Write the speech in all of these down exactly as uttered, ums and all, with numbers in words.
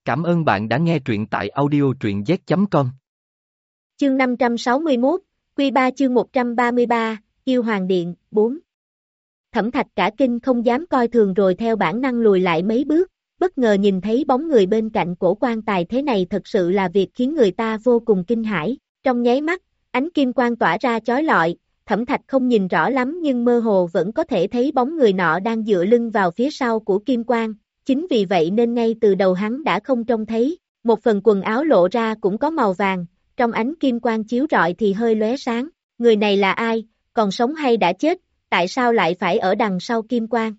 Cảm ơn bạn đã nghe truyện tại audio truyện z chấm com. Chương năm trăm sáu mươi mốt, Quy ba chương một trăm ba mươi ba, Yêu Hoàng Điện, bốn. Thẩm Thạch cả kinh không dám coi thường rồi theo bản năng lùi lại mấy bước, bất ngờ nhìn thấy bóng người bên cạnh cổ quan tài thế này thật sự là việc khiến người ta vô cùng kinh hãi. Trong nháy mắt, ánh kim quang tỏa ra chói lọi, Thẩm Thạch không nhìn rõ lắm nhưng mơ hồ vẫn có thể thấy bóng người nọ đang dựa lưng vào phía sau của kim quang. Chính vì vậy nên ngay từ đầu hắn đã không trông thấy, một phần quần áo lộ ra cũng có màu vàng, trong ánh kim quang chiếu rọi thì hơi lóe sáng. Người này là ai, còn sống hay đã chết, tại sao lại phải ở đằng sau kim quang?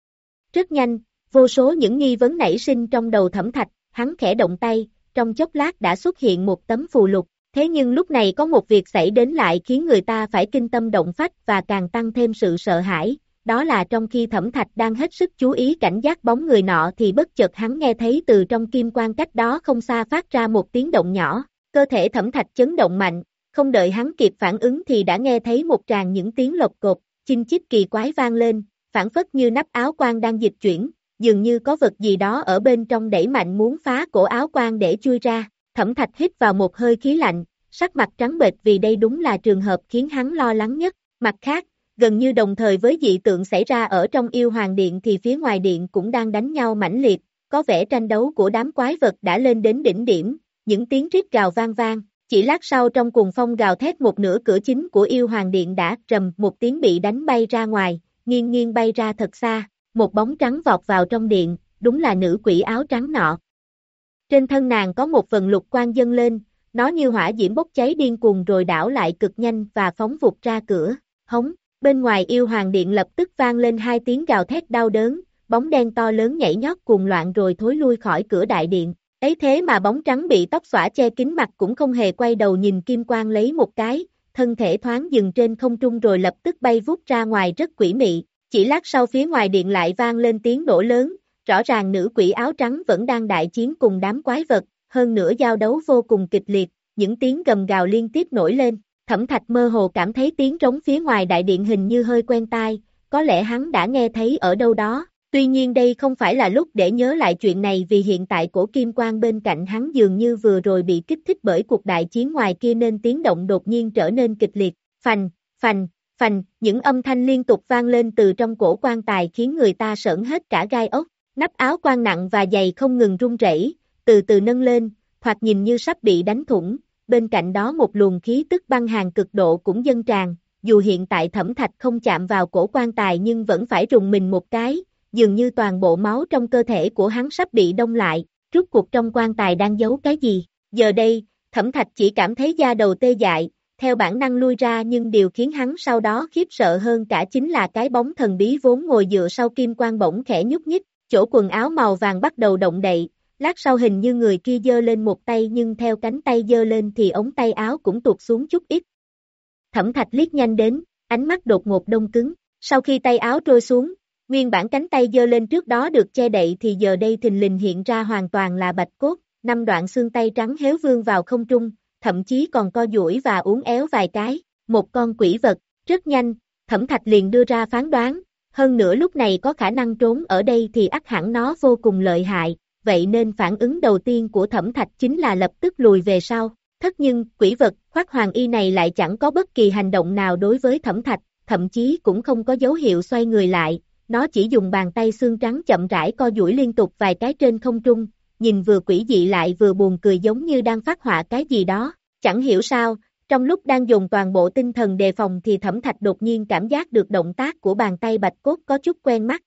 Rất nhanh, vô số những nghi vấn nảy sinh trong đầu Thẩm Thạch, hắn khẽ động tay, trong chốc lát đã xuất hiện một tấm phù lục. Thế nhưng lúc này có một việc xảy đến lại khiến người ta phải kinh tâm động phách và càng tăng thêm sự sợ hãi. Đó là trong khi Thẩm Thạch đang hết sức chú ý cảnh giác bóng người nọ thì bất chợt hắn nghe thấy từ trong kim quang cách đó không xa phát ra một tiếng động nhỏ. Cơ thể Thẩm Thạch chấn động mạnh, không đợi hắn kịp phản ứng thì đã nghe thấy một tràng những tiếng lộc cộc, chinh chít kỳ quái vang lên, phảng phất như nắp áo quan đang dịch chuyển, dường như có vật gì đó ở bên trong đẩy mạnh muốn phá cổ áo quan để chui ra. Thẩm Thạch hít vào một hơi khí lạnh, sắc mặt trắng bệch vì đây đúng là trường hợp khiến hắn lo lắng nhất. Mặt khác, gần như đồng thời với dị tượng xảy ra ở trong Yêu Hoàng Điện thì phía ngoài điện cũng đang đánh nhau mãnh liệt, có vẻ tranh đấu của đám quái vật đã lên đến đỉnh điểm, những tiếng rít gào vang vang. Chỉ lát sau trong cuồng phong gào thét một nửa cửa chính của Yêu Hoàng Điện đã rầm một tiếng bị đánh bay ra ngoài, nghiêng nghiêng bay ra thật xa, một bóng trắng vọt vào trong điện, đúng là nữ quỷ áo trắng nọ. Trên thân nàng có một vần lục quang dâng lên, nó như hỏa diễm bốc cháy điên cuồng rồi đảo lại cực nhanh và phóng vụt ra cửa, hống. Bên ngoài Yêu Hoàng Điện lập tức vang lên hai tiếng gào thét đau đớn, bóng đen to lớn nhảy nhót cuồng loạn rồi thối lui khỏi cửa đại điện. Ấy thế mà bóng trắng bị tóc xõa che kín mặt cũng không hề quay đầu nhìn kim quang lấy một cái, thân thể thoáng dừng trên không trung rồi lập tức bay vút ra ngoài rất quỷ mị. Chỉ lát sau phía ngoài điện lại vang lên tiếng nổ lớn, rõ ràng nữ quỷ áo trắng vẫn đang đại chiến cùng đám quái vật, hơn nữa giao đấu vô cùng kịch liệt, những tiếng gầm gào liên tiếp nổi lên. Thẩm Thạch mơ hồ cảm thấy tiếng trống phía ngoài đại điện hình như hơi quen tai, có lẽ hắn đã nghe thấy ở đâu đó. Tuy nhiên đây không phải là lúc để nhớ lại chuyện này vì hiện tại cổ kim quang bên cạnh hắn dường như vừa rồi bị kích thích bởi cuộc đại chiến ngoài kia nên tiếng động đột nhiên trở nên kịch liệt. Phành, phành, phành, những âm thanh liên tục vang lên từ trong cổ quan tài khiến người ta sởn hết cả gai ốc. Nắp áo quan nặng và dày không ngừng rung rẩy, từ từ nâng lên, thoạt nhìn như sắp bị đánh thủng. Bên cạnh đó một luồng khí tức băng hàn cực độ cũng dâng tràn, dù hiện tại Thẩm Thạch không chạm vào cổ quan tài nhưng vẫn phải rùng mình một cái, dường như toàn bộ máu trong cơ thể của hắn sắp bị đông lại, rốt cuộc trong quan tài đang giấu cái gì. Giờ đây, Thẩm Thạch chỉ cảm thấy da đầu tê dại, theo bản năng lui ra nhưng điều khiến hắn sau đó khiếp sợ hơn cả chính là cái bóng thần bí vốn ngồi dựa sau kim quang bỗng khẽ nhúc nhích, chỗ quần áo màu vàng bắt đầu động đậy. Lát sau hình như người kia giơ lên một tay nhưng theo cánh tay giơ lên thì ống tay áo cũng tụt xuống chút ít. Thẩm Thạch liếc nhanh đến, ánh mắt đột ngột đông cứng, sau khi tay áo trôi xuống, nguyên bản cánh tay giơ lên trước đó được che đậy thì giờ đây thình lình hiện ra hoàn toàn là bạch cốt, năm đoạn xương tay trắng héo vương vào không trung, thậm chí còn co duỗi và uốn éo vài cái, một con quỷ vật. Rất nhanh, Thẩm Thạch liền đưa ra phán đoán, hơn nữa lúc này có khả năng trốn ở đây thì ắt hẳn nó vô cùng lợi hại. Vậy nên phản ứng đầu tiên của Thẩm Thạch chính là lập tức lùi về sau. Thất nhưng, quỷ vật, khoác hoàng y này lại chẳng có bất kỳ hành động nào đối với Thẩm Thạch, thậm chí cũng không có dấu hiệu xoay người lại, nó chỉ dùng bàn tay xương trắng chậm rãi co duỗi liên tục vài cái trên không trung, nhìn vừa quỷ dị lại vừa buồn cười giống như đang phát họa cái gì đó. Chẳng hiểu sao, trong lúc đang dùng toàn bộ tinh thần đề phòng thì Thẩm Thạch đột nhiên cảm giác được động tác của bàn tay bạch cốt có chút quen mắt.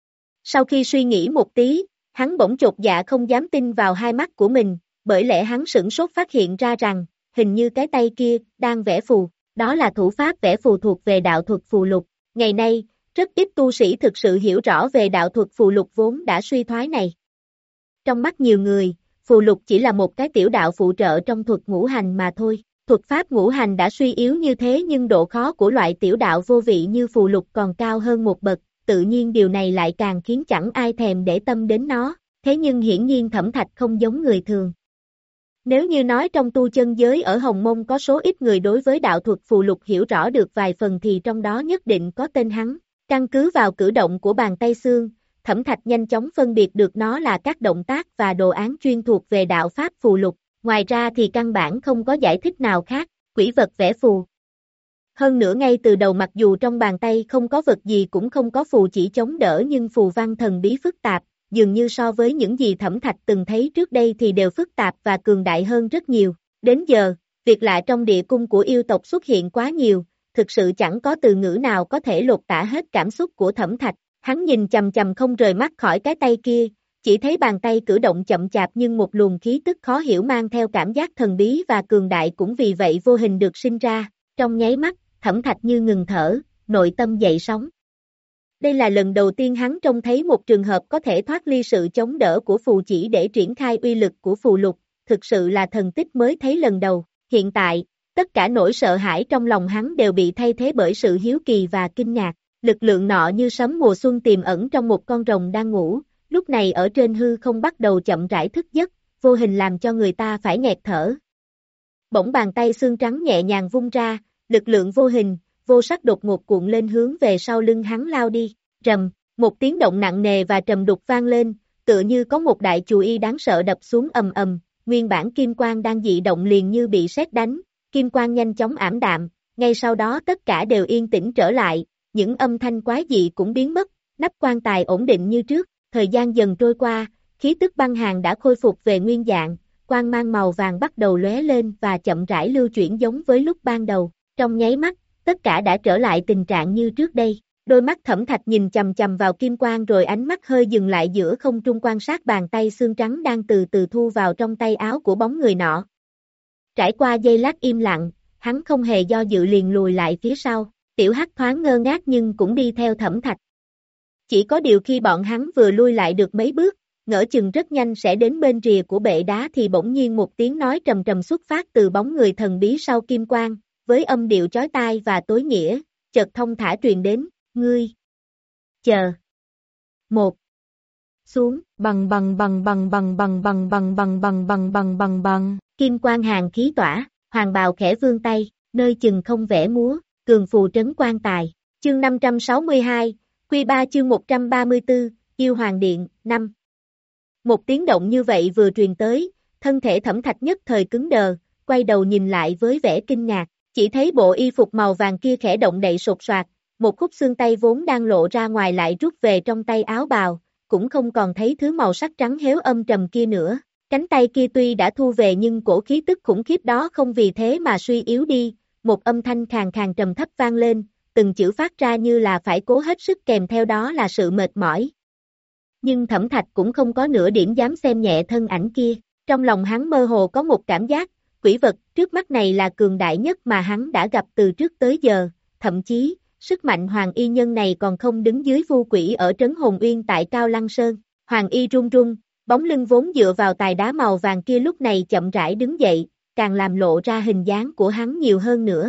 Sau khi suy nghĩ một tí, hắn bỗng chột dạ không dám tin vào hai mắt của mình, bởi lẽ hắn sửng sốt phát hiện ra rằng, hình như cái tay kia, đang vẽ phù, đó là thủ pháp vẽ phù thuộc về đạo thuật phù lục. Ngày nay, rất ít tu sĩ thực sự hiểu rõ về đạo thuật phù lục vốn đã suy thoái này. Trong mắt nhiều người, phù lục chỉ là một cái tiểu đạo phụ trợ trong thuật ngũ hành mà thôi. Thuật pháp ngũ hành đã suy yếu như thế nhưng độ khó của loại tiểu đạo vô vị như phù lục còn cao hơn một bậc. Tự nhiên điều này lại càng khiến chẳng ai thèm để tâm đến nó, thế nhưng hiển nhiên Thẩm Thạch không giống người thường. Nếu như nói trong tu chân giới ở Hồng Mông có số ít người đối với đạo thuật phù lục hiểu rõ được vài phần thì trong đó nhất định có tên hắn. Căn cứ vào cử động của bàn tay xương, Thẩm Thạch nhanh chóng phân biệt được nó là các động tác và đồ án chuyên thuộc về đạo pháp phù lục, ngoài ra thì căn bản không có giải thích nào khác, quỷ vật vẽ phù. Hơn nữa ngay từ đầu mặc dù trong bàn tay không có vật gì cũng không có phù chỉ chống đỡ nhưng phù văn thần bí phức tạp, dường như so với những gì Thẩm Thạch từng thấy trước đây thì đều phức tạp và cường đại hơn rất nhiều. Đến giờ, việc lạ trong địa cung của yêu tộc xuất hiện quá nhiều, thực sự chẳng có từ ngữ nào có thể lột tả hết cảm xúc của Thẩm Thạch. Hắn nhìn chầm chầm không rời mắt khỏi cái tay kia, chỉ thấy bàn tay cử động chậm chạp nhưng một luồng khí tức khó hiểu mang theo cảm giác thần bí và cường đại cũng vì vậy vô hình được sinh ra. Trong nháy mắt, Thẩm Thạch như ngừng thở, nội tâm dậy sóng. Đây là lần đầu tiên hắn trông thấy một trường hợp có thể thoát ly sự chống đỡ của phù chỉ để triển khai uy lực của phù lục, thực sự là thần tích mới thấy lần đầu. Hiện tại, tất cả nỗi sợ hãi trong lòng hắn đều bị thay thế bởi sự hiếu kỳ và kinh ngạc. Lực lượng nọ như sấm mùa xuân tiềm ẩn trong một con rồng đang ngủ, lúc này ở trên hư không bắt đầu chậm rãi thức giấc, vô hình làm cho người ta phải nghẹt thở. Bỗng bàn tay xương trắng nhẹ nhàng vung ra, lực lượng vô hình, vô sắc đột ngột cuộn lên hướng về sau lưng hắn lao đi, rầm, một tiếng động nặng nề và trầm đục vang lên, tựa như có một đại chù y đáng sợ đập xuống ầm ầm, nguyên bản kim quang đang dị động liền như bị sét đánh, kim quang nhanh chóng ảm đạm, ngay sau đó tất cả đều yên tĩnh trở lại. Những âm thanh quái dị cũng biến mất, nắp quan tài ổn định như trước, thời gian dần trôi qua, khí tức băng hàn đã khôi phục về nguyên dạng, quang mang màu vàng bắt đầu lóe lên và chậm rãi lưu chuyển giống với lúc ban đầu, trong nháy mắt, tất cả đã trở lại tình trạng như trước đây, đôi mắt Thẩm Thạch nhìn chầm chầm vào kim quang rồi ánh mắt hơi dừng lại giữa không trung quan sát bàn tay xương trắng đang từ từ thu vào trong tay áo của bóng người nọ. Trải qua giây lát im lặng, hắn không hề do dự liền lùi lại phía sau. Tiểu Hắc thoáng ngơ ngác nhưng cũng đi theo Thẩm Thạch. Chỉ có điều khi bọn hắn vừa lui lại được mấy bước, ngỡ chừng rất nhanh sẽ đến bên rìa của bệ đá thì bỗng nhiên một tiếng nói trầm trầm xuất phát từ bóng người thần bí sau kim quang, với âm điệu chói tai và tối nghĩa, chợt thông thả truyền đến, ngươi. Chờ. Một. Xuống, bằng bằng bằng bằng bằng bằng bằng bằng bằng bằng bằng bằng bằng bằng, kim quang hàng khí tỏa, hoàng bào khẽ vươn tay, nơi chừng không vẽ múa. Cường phù trấn quan tài, chương năm trăm sáu mươi hai, Quy ba chương một trăm ba mươi tư, Yêu Hoàng Điện, năm. Một tiếng động như vậy vừa truyền tới, thân thể Thẩm Thạch nhất thời cứng đờ, quay đầu nhìn lại với vẻ kinh ngạc, chỉ thấy bộ y phục màu vàng kia khẽ động đậy sột soạt, một khúc xương tay vốn đang lộ ra ngoài lại rút về trong tay áo bào, cũng không còn thấy thứ màu sắc trắng héo âm trầm kia nữa, cánh tay kia tuy đã thu về nhưng cổ khí tức khủng khiếp đó không vì thế mà suy yếu đi. Một âm thanh khàn khàn trầm thấp vang lên, từng chữ phát ra như là phải cố hết sức kèm theo đó là sự mệt mỏi. Nhưng Thẩm Thạch cũng không có nửa điểm dám xem nhẹ thân ảnh kia, trong lòng hắn mơ hồ có một cảm giác, quỷ vật trước mắt này là cường đại nhất mà hắn đã gặp từ trước tới giờ, thậm chí, sức mạnh Hoàng Y Nhân này còn không đứng dưới vu quỷ ở Trấn Hồn Uyên tại Cao Lăng Sơn. Hoàng Y run run, bóng lưng vốn dựa vào tài đá màu vàng kia lúc này chậm rãi đứng dậy, càng làm lộ ra hình dáng của hắn nhiều hơn nữa.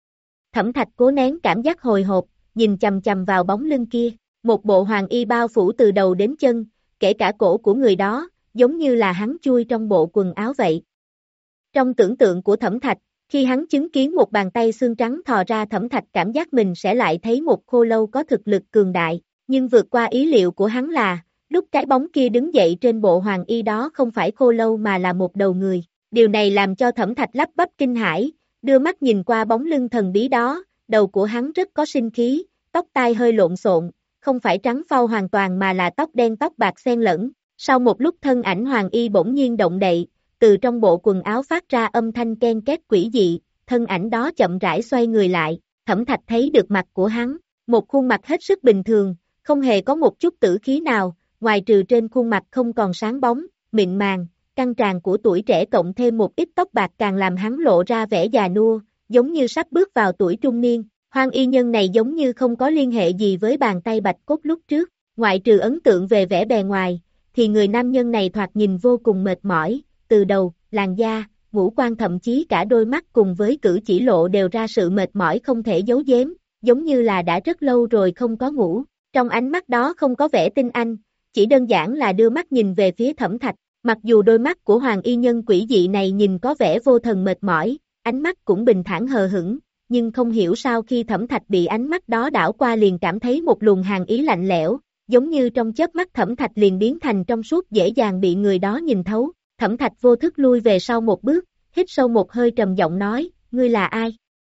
Thẩm Thạch cố nén cảm giác hồi hộp, nhìn chầm chầm vào bóng lưng kia, một bộ hoàng y bao phủ từ đầu đến chân, kể cả cổ của người đó, giống như là hắn chui trong bộ quần áo vậy. Trong tưởng tượng của Thẩm Thạch, khi hắn chứng kiến một bàn tay xương trắng thò ra Thẩm Thạch cảm giác mình sẽ lại thấy một khô lâu có thực lực cường đại, nhưng vượt qua ý liệu của hắn là, lúc cái bóng kia đứng dậy trên bộ hoàng y đó không phải khô lâu mà là một đầu người. Điều này làm cho Thẩm Thạch lắp bắp kinh hãi, đưa mắt nhìn qua bóng lưng thần bí đó, đầu của hắn rất có sinh khí, tóc tai hơi lộn xộn, không phải trắng phau hoàn toàn mà là tóc đen tóc bạc xen lẫn. Sau một lúc thân ảnh hoàng y bỗng nhiên động đậy, từ trong bộ quần áo phát ra âm thanh ken két quỷ dị, thân ảnh đó chậm rãi xoay người lại, Thẩm Thạch thấy được mặt của hắn, một khuôn mặt hết sức bình thường, không hề có một chút tử khí nào, ngoài trừ trên khuôn mặt không còn sáng bóng, mịn màng, căng tràn của tuổi trẻ cộng thêm một ít tóc bạc càng làm hắn lộ ra vẻ già nua, giống như sắp bước vào tuổi trung niên. Hoàng y nhân này giống như không có liên hệ gì với bàn tay bạch cốt lúc trước, ngoại trừ ấn tượng về vẻ bề ngoài, thì người nam nhân này thoạt nhìn vô cùng mệt mỏi, từ đầu, làn da, ngũ quan thậm chí cả đôi mắt cùng với cử chỉ lộ đều ra sự mệt mỏi không thể giấu giếm, giống như là đã rất lâu rồi không có ngủ, trong ánh mắt đó không có vẻ tinh anh, chỉ đơn giản là đưa mắt nhìn về phía Thẩm Thạch, mặc dù đôi mắt của hoàng y nhân quỷ dị này nhìn có vẻ vô thần mệt mỏi, ánh mắt cũng bình thản hờ hững, nhưng không hiểu sao khi Thẩm Thạch bị ánh mắt đó đảo qua liền cảm thấy một luồng hàn ý lạnh lẽo, giống như trong chớp mắt Thẩm Thạch liền biến thành trong suốt dễ dàng bị người đó nhìn thấu. Thẩm Thạch vô thức lui về sau một bước, hít sâu một hơi trầm giọng nói, ngươi là ai?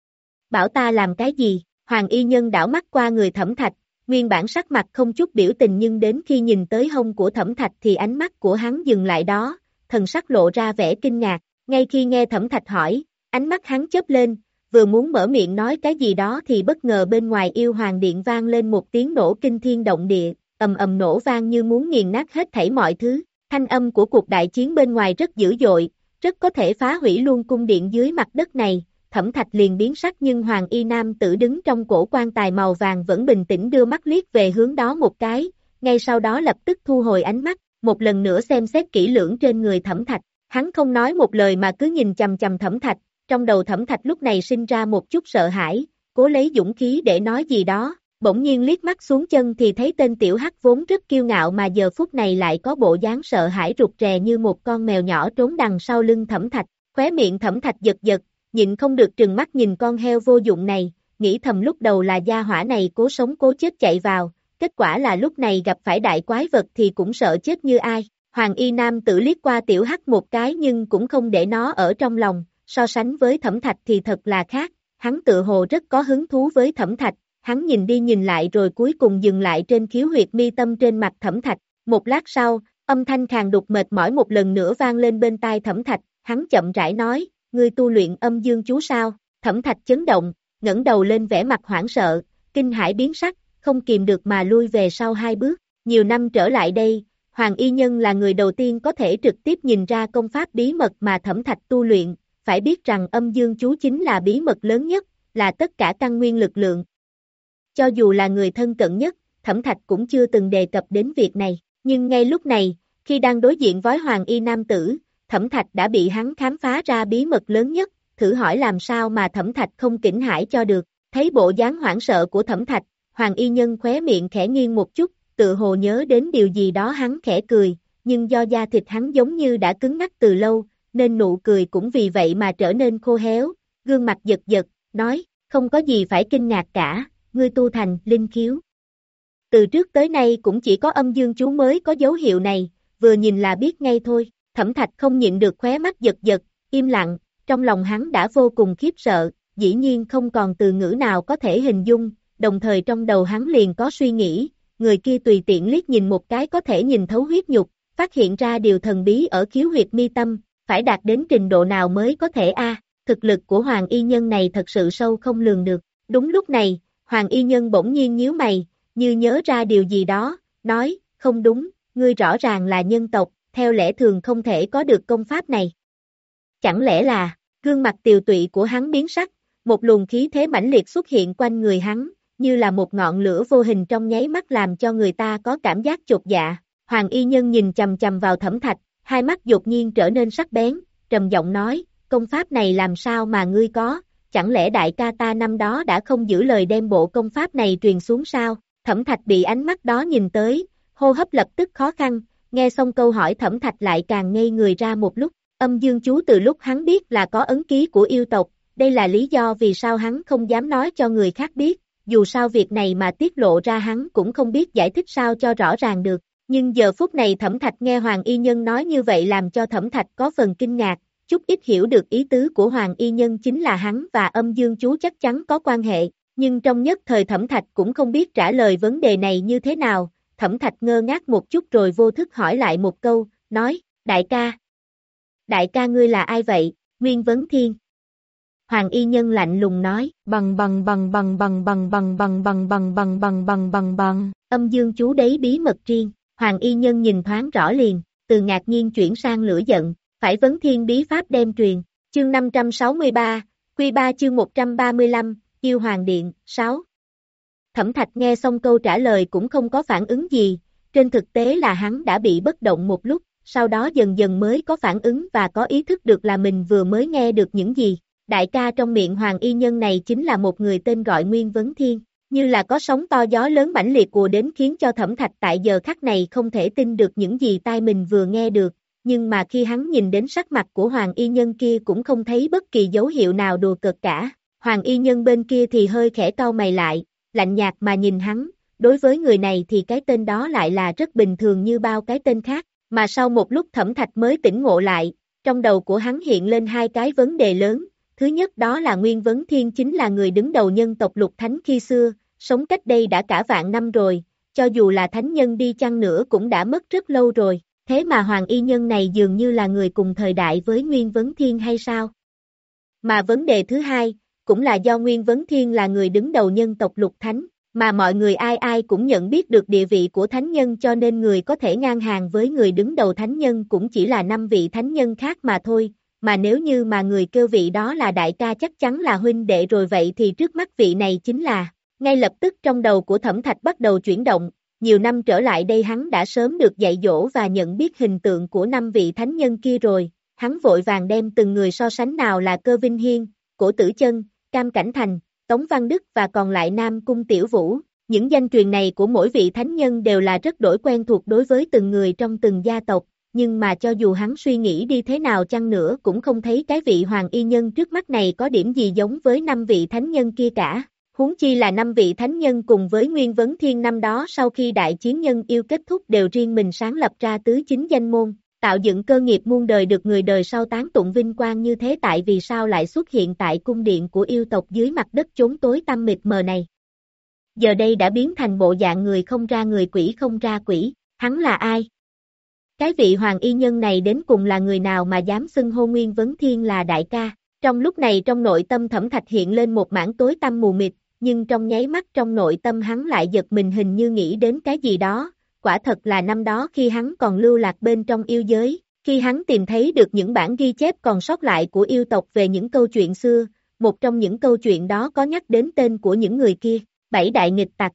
Bảo ta làm cái gì? Hoàng y nhân đảo mắt qua người Thẩm Thạch, nguyên bản sắc mặt không chút biểu tình nhưng đến khi nhìn tới hông của Thẩm Thạch thì ánh mắt của hắn dừng lại đó, thần sắc lộ ra vẻ kinh ngạc, ngay khi nghe Thẩm Thạch hỏi, ánh mắt hắn chớp lên, vừa muốn mở miệng nói cái gì đó thì bất ngờ bên ngoài Yêu Hoàng Điện vang lên một tiếng nổ kinh thiên động địa, ầm ầm nổ vang như muốn nghiền nát hết thảy mọi thứ, thanh âm của cuộc đại chiến bên ngoài rất dữ dội, rất có thể phá hủy luôn cung điện dưới mặt đất này. Thẩm Thạch liền biến sắc nhưng Hoàng y nam tử đứng trong cổ quan tài màu vàng vẫn bình tĩnh đưa mắt liếc về hướng đó một cái, ngay sau đó lập tức thu hồi ánh mắt, một lần nữa xem xét kỹ lưỡng trên người Thẩm Thạch, hắn không nói một lời mà cứ nhìn chằm chằm Thẩm Thạch, trong đầu Thẩm Thạch lúc này sinh ra một chút sợ hãi, cố lấy dũng khí để nói gì đó, bỗng nhiên liếc mắt xuống chân thì thấy tên tiểu hắc vốn rất kiêu ngạo mà giờ phút này lại có bộ dáng sợ hãi rụt rè như một con mèo nhỏ trốn đằng sau lưng Thẩm Thạch, khóe miệng Thẩm Thạch giật giật, nhịn không được trừng mắt nhìn con heo vô dụng này, nghĩ thầm lúc đầu là gia hỏa này cố sống cố chết chạy vào, kết quả là lúc này gặp phải đại quái vật thì cũng sợ chết như ai. Hoàng y nam tử liếc qua tiểu hắc một cái nhưng cũng không để nó ở trong lòng, so sánh với Thẩm Thạch thì thật là khác, hắn tự hồ rất có hứng thú với Thẩm Thạch, hắn nhìn đi nhìn lại rồi cuối cùng dừng lại trên khiếu huyệt mi tâm trên mặt Thẩm Thạch, một lát sau, âm thanh khàn đục mệt mỏi một lần nữa vang lên bên tai Thẩm Thạch, hắn chậm rãi nói, ngươi tu luyện âm dương chú sao? Thẩm Thạch chấn động, ngẩng đầu lên vẻ mặt hoảng sợ, kinh hãi biến sắc, không kìm được mà lui về sau hai bước. Nhiều năm trở lại đây, Hoàng y nhân là người đầu tiên có thể trực tiếp nhìn ra công pháp bí mật mà Thẩm Thạch tu luyện, phải biết rằng âm dương chú chính là bí mật lớn nhất, là tất cả căn nguyên lực lượng. Cho dù là người thân cận nhất, Thẩm Thạch cũng chưa từng đề cập đến việc này, nhưng ngay lúc này, khi đang đối diện với Hoàng y nam tử, Thẩm Thạch đã bị hắn khám phá ra bí mật lớn nhất, thử hỏi làm sao mà Thẩm Thạch không kinh hãi cho được, thấy bộ dáng hoảng sợ của Thẩm Thạch, Hoàng y nhân khóe miệng khẽ nghiêng một chút, tự hồ nhớ đến điều gì đó hắn khẽ cười, nhưng do da thịt hắn giống như đã cứng ngắc từ lâu, nên nụ cười cũng vì vậy mà trở nên khô héo, gương mặt giật giật, nói, không có gì phải kinh ngạc cả, ngươi tu thành linh khiếu. Từ trước tới nay cũng chỉ có âm dương chú mới có dấu hiệu này, vừa nhìn là biết ngay thôi. Thẩm Thạch không nhịn được khóe mắt giật giật, im lặng, trong lòng hắn đã vô cùng khiếp sợ, dĩ nhiên không còn từ ngữ nào có thể hình dung, đồng thời trong đầu hắn liền có suy nghĩ, người kia tùy tiện liếc nhìn một cái có thể nhìn thấu huyết nhục, phát hiện ra điều thần bí ở khiếu huyệt mi tâm, phải đạt đến trình độ nào mới có thể a? Thực lực của Hoàng y nhân này thật sự sâu không lường được. Đúng lúc này, Hoàng y nhân bỗng nhiên nhíu mày, như nhớ ra điều gì đó, nói, không đúng, ngươi rõ ràng là nhân tộc, theo lẽ thường không thể có được công pháp này. Chẳng lẽ là, gương mặt tiều tụy của hắn biến sắc, một luồng khí thế mãnh liệt xuất hiện quanh người hắn, như là một ngọn lửa vô hình trong nháy mắt làm cho người ta có cảm giác chột dạ. Hoàng y nhân nhìn chầm chầm vào Thẩm Thạch, hai mắt đột nhiên trở nên sắc bén, trầm giọng nói, công pháp này làm sao mà ngươi có, chẳng lẽ đại ca ta năm đó đã không giữ lời đem bộ công pháp này truyền xuống sao? Thẩm Thạch bị ánh mắt đó nhìn tới, hô hấp lập tức khó khăn, nghe xong câu hỏi Thẩm Thạch lại càng ngây người ra một lúc, âm dương chú từ lúc hắn biết là có ấn ký của yêu tộc, đây là lý do vì sao hắn không dám nói cho người khác biết, dù sao việc này mà tiết lộ ra hắn cũng không biết giải thích sao cho rõ ràng được, nhưng giờ phút này Thẩm Thạch nghe Hoàng y nhân nói như vậy làm cho Thẩm Thạch có phần kinh ngạc, chút ít hiểu được ý tứ của Hoàng y nhân chính là hắn và âm dương chú chắc chắn có quan hệ, nhưng trong nhất thời Thẩm Thạch cũng không biết trả lời vấn đề này như thế nào. Thẩm Thạch ngơ ngác một chút rồi vô thức hỏi lại một câu, nói, đại ca. Đại ca ngươi là ai vậy, Nguyên Vấn Thiên. Hoàng y nhân lạnh lùng nói, bằng bằng bằng bằng bằng bằng bằng bằng bằng bằng bằng bằng bằng bằng bằng, âm dương chú đấy bí mật riêng. Hoàng y nhân nhìn thoáng rõ liền, từ ngạc nhiên chuyển sang lửa giận, phải Vấn Thiên bí pháp đem truyền. Chương năm trăm sáu mươi ba, Quy ba chương một trăm ba mươi lăm, Yêu Hoàng Điện, sáu. Thẩm Thạch nghe xong câu trả lời cũng không có phản ứng gì, trên thực tế là hắn đã bị bất động một lúc, sau đó dần dần mới có phản ứng và có ý thức được là mình vừa mới nghe được những gì. Đại ca trong miệng Hoàng y nhân này chính là một người tên gọi Nguyên Vấn Thiên, như là có sóng to gió lớn mãnh liệt ùa đến khiến cho Thẩm Thạch tại giờ khắc này không thể tin được những gì tai mình vừa nghe được, nhưng mà khi hắn nhìn đến sắc mặt của Hoàng y nhân kia cũng không thấy bất kỳ dấu hiệu nào đùa cợt cả. Hoàng y nhân bên kia thì hơi khẽ cau mày lại, lạnh nhạt mà nhìn hắn, đối với người này thì cái tên đó lại là rất bình thường như bao cái tên khác, mà sau một lúc Thẩm Thạch mới tỉnh ngộ lại, trong đầu của hắn hiện lên hai cái vấn đề lớn, thứ nhất đó là Nguyên Vấn Thiên chính là người đứng đầu nhân tộc Lục Thánh khi xưa, sống cách đây đã cả vạn năm rồi, cho dù là thánh nhân đi chăng nữa cũng đã mất rất lâu rồi, thế mà Hoàng Y Nhân này dường như là người cùng thời đại với Nguyên Vấn Thiên hay sao? Mà vấn đề thứ hai, cũng là do Nguyên Vấn Thiên là người đứng đầu nhân tộc Lục Thánh, mà mọi người ai ai cũng nhận biết được địa vị của thánh nhân cho nên người có thể ngang hàng với người đứng đầu thánh nhân cũng chỉ là năm vị thánh nhân khác mà thôi, mà nếu như mà người kêu vị đó là đại ca chắc chắn là huynh đệ rồi vậy thì trước mắt vị này chính là, ngay lập tức trong đầu của Thẩm Thạch bắt đầu chuyển động, nhiều năm trở lại đây hắn đã sớm được dạy dỗ và nhận biết hình tượng của năm vị thánh nhân kia rồi, hắn vội vàng đem từng người so sánh nào là Cơ Vinh Hiên, Cổ Tử Chân, Cam Cảnh Thành, Tống Văn Đức và còn lại Nam Cung Tiểu Vũ, những danh truyền này của mỗi vị thánh nhân đều là rất đổi quen thuộc đối với từng người trong từng gia tộc, nhưng mà cho dù hắn suy nghĩ đi thế nào chăng nữa cũng không thấy cái vị Hoàng Y Nhân trước mắt này có điểm gì giống với năm vị thánh nhân kia cả. Huống chi là năm vị thánh nhân cùng với Nguyên Vấn Thiên năm đó sau khi đại chiến nhân yêu kết thúc đều riêng mình sáng lập ra tứ chính danh môn, tạo dựng cơ nghiệp muôn đời được người đời sau tán tụng vinh quang như thế tại vì sao lại xuất hiện tại cung điện của yêu tộc dưới mặt đất chốn tối tăm mịt mờ này. Giờ đây đã biến thành bộ dạng người không ra người quỷ không ra quỷ, hắn là ai? Cái vị Hoàng Y Nhân này đến cùng là người nào mà dám xưng hô Nguyên Vấn Thiên là đại ca? Trong lúc này trong nội tâm Thẩm Thạch hiện lên một mảng tối tăm mù mịt, nhưng trong nháy mắt trong nội tâm hắn lại giật mình hình như nghĩ đến cái gì đó, quả thật là năm đó khi hắn còn lưu lạc bên trong yêu giới, khi hắn tìm thấy được những bản ghi chép còn sót lại của yêu tộc về những câu chuyện xưa, một trong những câu chuyện đó có nhắc đến tên của những người kia, bảy đại nghịch tặc.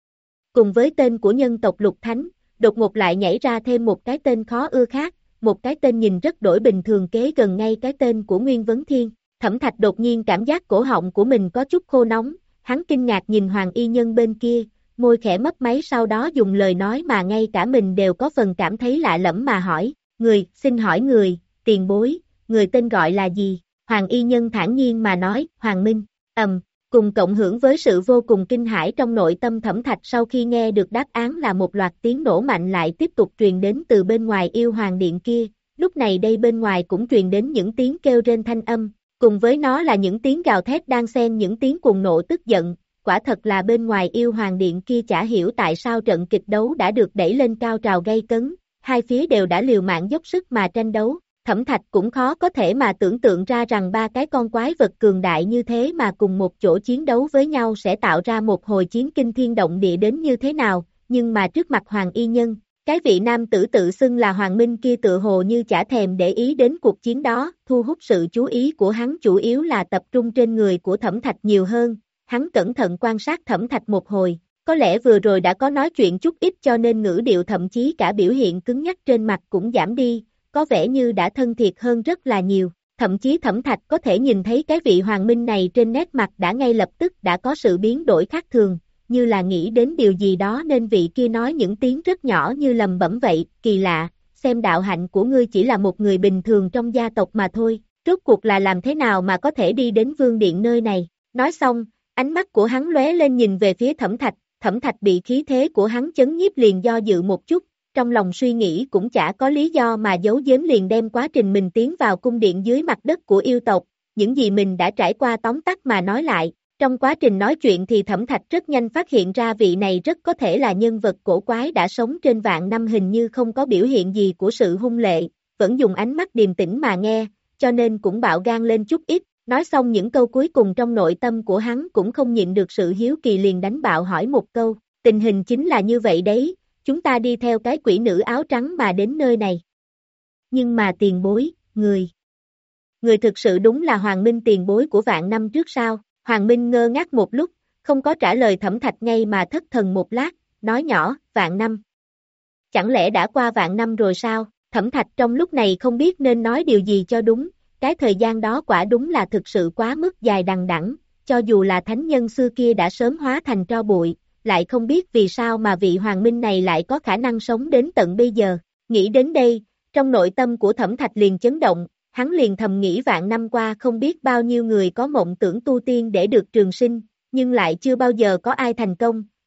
Cùng với tên của nhân tộc Lục Thánh, đột ngột lại nhảy ra thêm một cái tên khó ưa khác, một cái tên nhìn rất đổi bình thường kế gần ngay cái tên của Nguyên Vấn Thiên. Thẩm Thạch đột nhiên cảm giác cổ họng của mình có chút khô nóng, hắn kinh ngạc nhìn Hoàng Y Nhân bên kia, môi khẽ mấp máy sau đó dùng lời nói mà ngay cả mình đều có phần cảm thấy lạ lẫm mà hỏi, người, xin hỏi người, tiền bối, người tên gọi là gì? Hoàng Y Nhân thản nhiên mà nói, Hoàng Minh, ầm, cùng cộng hưởng với sự vô cùng kinh hãi trong nội tâm Thẩm Thạch sau khi nghe được đáp án là một loạt tiếng nổ mạnh lại tiếp tục truyền đến từ bên ngoài yêu hoàng điện kia, lúc này đây bên ngoài cũng truyền đến những tiếng kêu rên thanh âm, cùng với nó là những tiếng gào thét đang xen những tiếng cuồng nộ tức giận, quả thật là bên ngoài yêu hoàng điện kia chả hiểu tại sao trận kịch đấu đã được đẩy lên cao trào gay cấn, hai phía đều đã liều mạng dốc sức mà tranh đấu, Thẩm Thạch cũng khó có thể mà tưởng tượng ra rằng ba cái con quái vật cường đại như thế mà cùng một chỗ chiến đấu với nhau sẽ tạo ra một hồi chiến kinh thiên động địa đến như thế nào, nhưng mà trước mặt Hoàng Y Nhân, cái vị nam tử tự xưng là Hoàng Minh kia tự hồ như chả thèm để ý đến cuộc chiến đó, thu hút sự chú ý của hắn chủ yếu là tập trung trên người của Thẩm Thạch nhiều hơn, hắn cẩn thận quan sát Thẩm Thạch một hồi, có lẽ vừa rồi đã có nói chuyện chút ít cho nên ngữ điệu thậm chí cả biểu hiện cứng nhắc trên mặt cũng giảm đi, có vẻ như đã thân thiệt hơn rất là nhiều, thậm chí Thẩm Thạch có thể nhìn thấy cái vị Hoàng Minh này trên nét mặt đã ngay lập tức đã có sự biến đổi khác thường, như là nghĩ đến điều gì đó nên vị kia nói những tiếng rất nhỏ như lầm bẩm vậy, kỳ lạ, xem đạo hạnh của ngươi chỉ là một người bình thường trong gia tộc mà thôi, rốt cuộc là làm thế nào mà có thể đi đến vương điện nơi này, nói xong, ánh mắt của hắn lóe lên nhìn về phía Thẩm Thạch, Thẩm Thạch bị khí thế của hắn chấn nhiếp liền do dự một chút, trong lòng suy nghĩ cũng chả có lý do mà giấu giếm liền đem quá trình mình tiến vào cung điện dưới mặt đất của yêu tộc, những gì mình đã trải qua tóm tắt mà nói lại. Trong quá trình nói chuyện thì Thẩm Thạch rất nhanh phát hiện ra vị này rất có thể là nhân vật cổ quái đã sống trên vạn năm hình như không có biểu hiện gì của sự hung lệ, vẫn dùng ánh mắt điềm tĩnh mà nghe, cho nên cũng bạo gan lên chút ít, nói xong những câu cuối cùng trong nội tâm của hắn cũng không nhịn được sự hiếu kỳ liền đánh bạo hỏi một câu, tình hình chính là như vậy đấy, chúng ta đi theo cái quỷ nữ áo trắng mà đến nơi này. Nhưng mà tiền bối, người, người thực sự đúng là Hoàng Minh tiền bối của vạn năm trước sao? Hoàng Minh ngơ ngác một lúc, không có trả lời Thẩm Thạch ngay mà thất thần một lát, nói nhỏ, vạn năm. Chẳng lẽ đã qua vạn năm rồi sao? Thẩm Thạch trong lúc này không biết nên nói điều gì cho đúng, cái thời gian đó quả đúng là thực sự quá mức dài đằng đẵng, cho dù là thánh nhân xưa kia đã sớm hóa thành tro bụi, lại không biết vì sao mà vị Hoàng Minh này lại có khả năng sống đến tận bây giờ. Nghĩ đến đây, trong nội tâm của Thẩm Thạch liền chấn động, hắn liền thầm nghĩ vạn năm qua không biết bao nhiêu người có mộng tưởng tu tiên để được trường sinh, nhưng lại chưa bao giờ có ai thành công,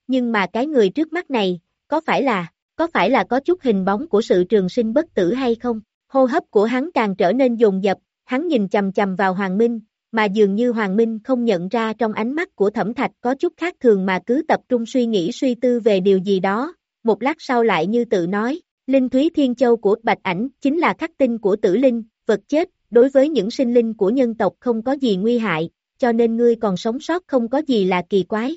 nhưng mà cái người trước mắt này, có phải là, có phải là có chút hình bóng của sự trường sinh bất tử hay không? Hô hấp của hắn càng trở nên dồn dập, hắn nhìn chầm chầm vào Hoàng Minh, mà dường như Hoàng Minh không nhận ra trong ánh mắt của Thẩm Thạch có chút khác thường mà cứ tập trung suy nghĩ suy tư về điều gì đó, một lát sau lại như tự nói, Linh Thúy Thiên Châu của Bạch Ảnh chính là khắc tinh của tử linh, vật chết, đối với những sinh linh của nhân tộc không có gì nguy hại, cho nên ngươi còn sống sót không có gì là kỳ quái.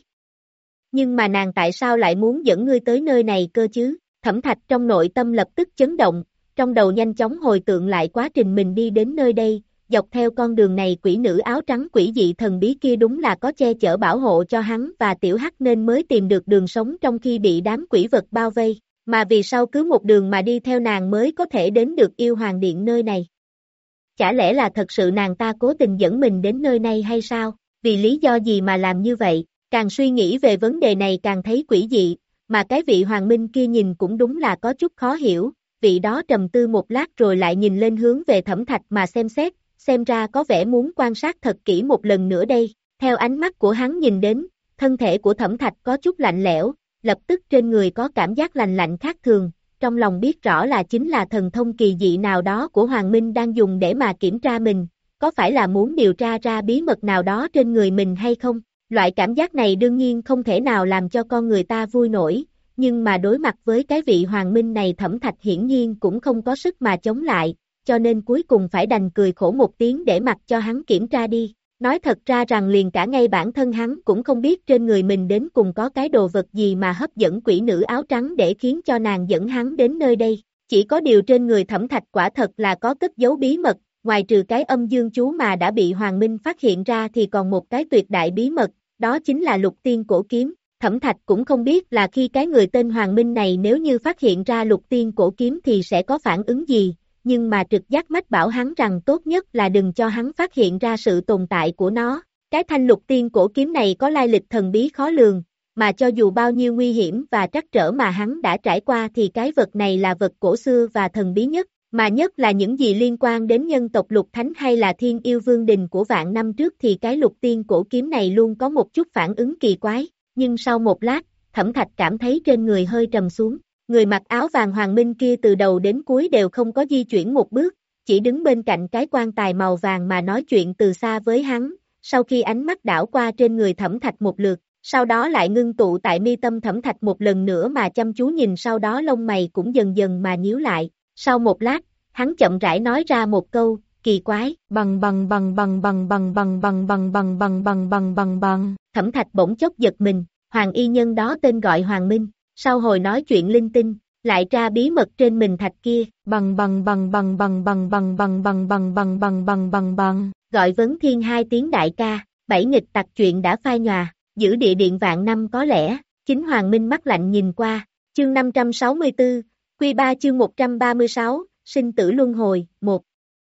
Nhưng mà nàng tại sao lại muốn dẫn ngươi tới nơi này cơ chứ? Thẩm Thạch trong nội tâm lập tức chấn động, trong đầu nhanh chóng hồi tượng lại quá trình mình đi đến nơi đây, dọc theo con đường này quỷ nữ áo trắng quỷ dị thần bí kia đúng là có che chở bảo hộ cho hắn và Tiểu Hắc nên mới tìm được đường sống trong khi bị đám quỷ vật bao vây, mà vì sao cứ một đường mà đi theo nàng mới có thể đến được Yêu Hoàng Điện nơi này? Chả lẽ là thật sự nàng ta cố tình dẫn mình đến nơi này hay sao? Vì lý do gì mà làm như vậy? Càng suy nghĩ về vấn đề này càng thấy quỷ dị, mà cái vị Hoàng Minh kia nhìn cũng đúng là có chút khó hiểu, vị đó trầm tư một lát rồi lại nhìn lên hướng về Thẩm Thạch mà xem xét, xem ra có vẻ muốn quan sát thật kỹ một lần nữa đây. Theo ánh mắt của hắn nhìn đến, thân thể của Thẩm Thạch có chút lạnh lẽo, lập tức trên người có cảm giác lạnh lạnh khác thường, trong lòng biết rõ là chính là thần thông kỳ dị nào đó của Hoàng Minh đang dùng để mà kiểm tra mình, có phải là muốn điều tra ra bí mật nào đó trên người mình hay không? Loại cảm giác này đương nhiên không thể nào làm cho con người ta vui nổi, nhưng mà đối mặt với cái vị Hoàng Minh này Thẩm Thạch hiển nhiên cũng không có sức mà chống lại, cho nên cuối cùng phải đành cười khổ một tiếng để mặc cho hắn kiểm tra đi. Nói thật ra rằng liền cả ngay bản thân hắn cũng không biết trên người mình đến cùng có cái đồ vật gì mà hấp dẫn quỷ nữ áo trắng để khiến cho nàng dẫn hắn đến nơi đây. Chỉ có điều trên người Thẩm Thạch quả thật là có cất giấu bí mật, ngoài trừ cái âm dương chú mà đã bị Hoàng Minh phát hiện ra thì còn một cái tuyệt đại bí mật, đó chính là lục tiên cổ kiếm. Thẩm Thạch cũng không biết là khi cái người tên Hoàng Minh này nếu như phát hiện ra lục tiên cổ kiếm thì sẽ có phản ứng gì, nhưng mà trực giác mách bảo hắn rằng tốt nhất là đừng cho hắn phát hiện ra sự tồn tại của nó. Cái thanh lục tiên cổ kiếm này có lai lịch thần bí khó lường, mà cho dù bao nhiêu nguy hiểm và trắc trở mà hắn đã trải qua thì cái vật này là vật cổ xưa và thần bí nhất, mà nhất là những gì liên quan đến nhân tộc Lục Thánh hay là Thiên Yêu Vương Đình của vạn năm trước thì cái lục tiên cổ kiếm này luôn có một chút phản ứng kỳ quái, nhưng sau một lát, Thẩm Thạch cảm thấy trên người hơi trầm xuống. Người mặc áo vàng Hoàng Minh kia từ đầu đến cuối đều không có di chuyển một bước, chỉ đứng bên cạnh cái quan tài màu vàng mà nói chuyện từ xa với hắn, sau khi ánh mắt đảo qua trên người Thẩm Thạch một lượt, sau đó lại ngưng tụ tại mi tâm Thẩm Thạch một lần nữa mà chăm chú nhìn, sau đó lông mày cũng dần dần mà nhíu lại, sau một lát, hắn chậm rãi nói ra một câu, kỳ quái, bằng bằng bằng bằng bằng bằng bằng bằng bằng bằng bằng bằng bằng bằng bằng, Thẩm Thạch bỗng chốc giật mình, Hoàng y nhân đó tên gọi Hoàng Minh. Sau hồi nói chuyện linh tinh, lại tra bí mật trên mình thạch kia, bằng bằng bằng bằng bằng bằng bằng bằng bằng bằng bằng bằng bằng bằng bằng, gọi Vấn Thiên hai tiếng đại ca, bảy nghịch tặc chuyện đã phai nhòa, giữ địa điện vạn năm có lẽ, chính Hoàng Minh mắt lạnh nhìn qua, chương năm trăm sáu mươi tư, Quy ba chương một trăm ba mươi sáu, sinh tử luân hồi, một.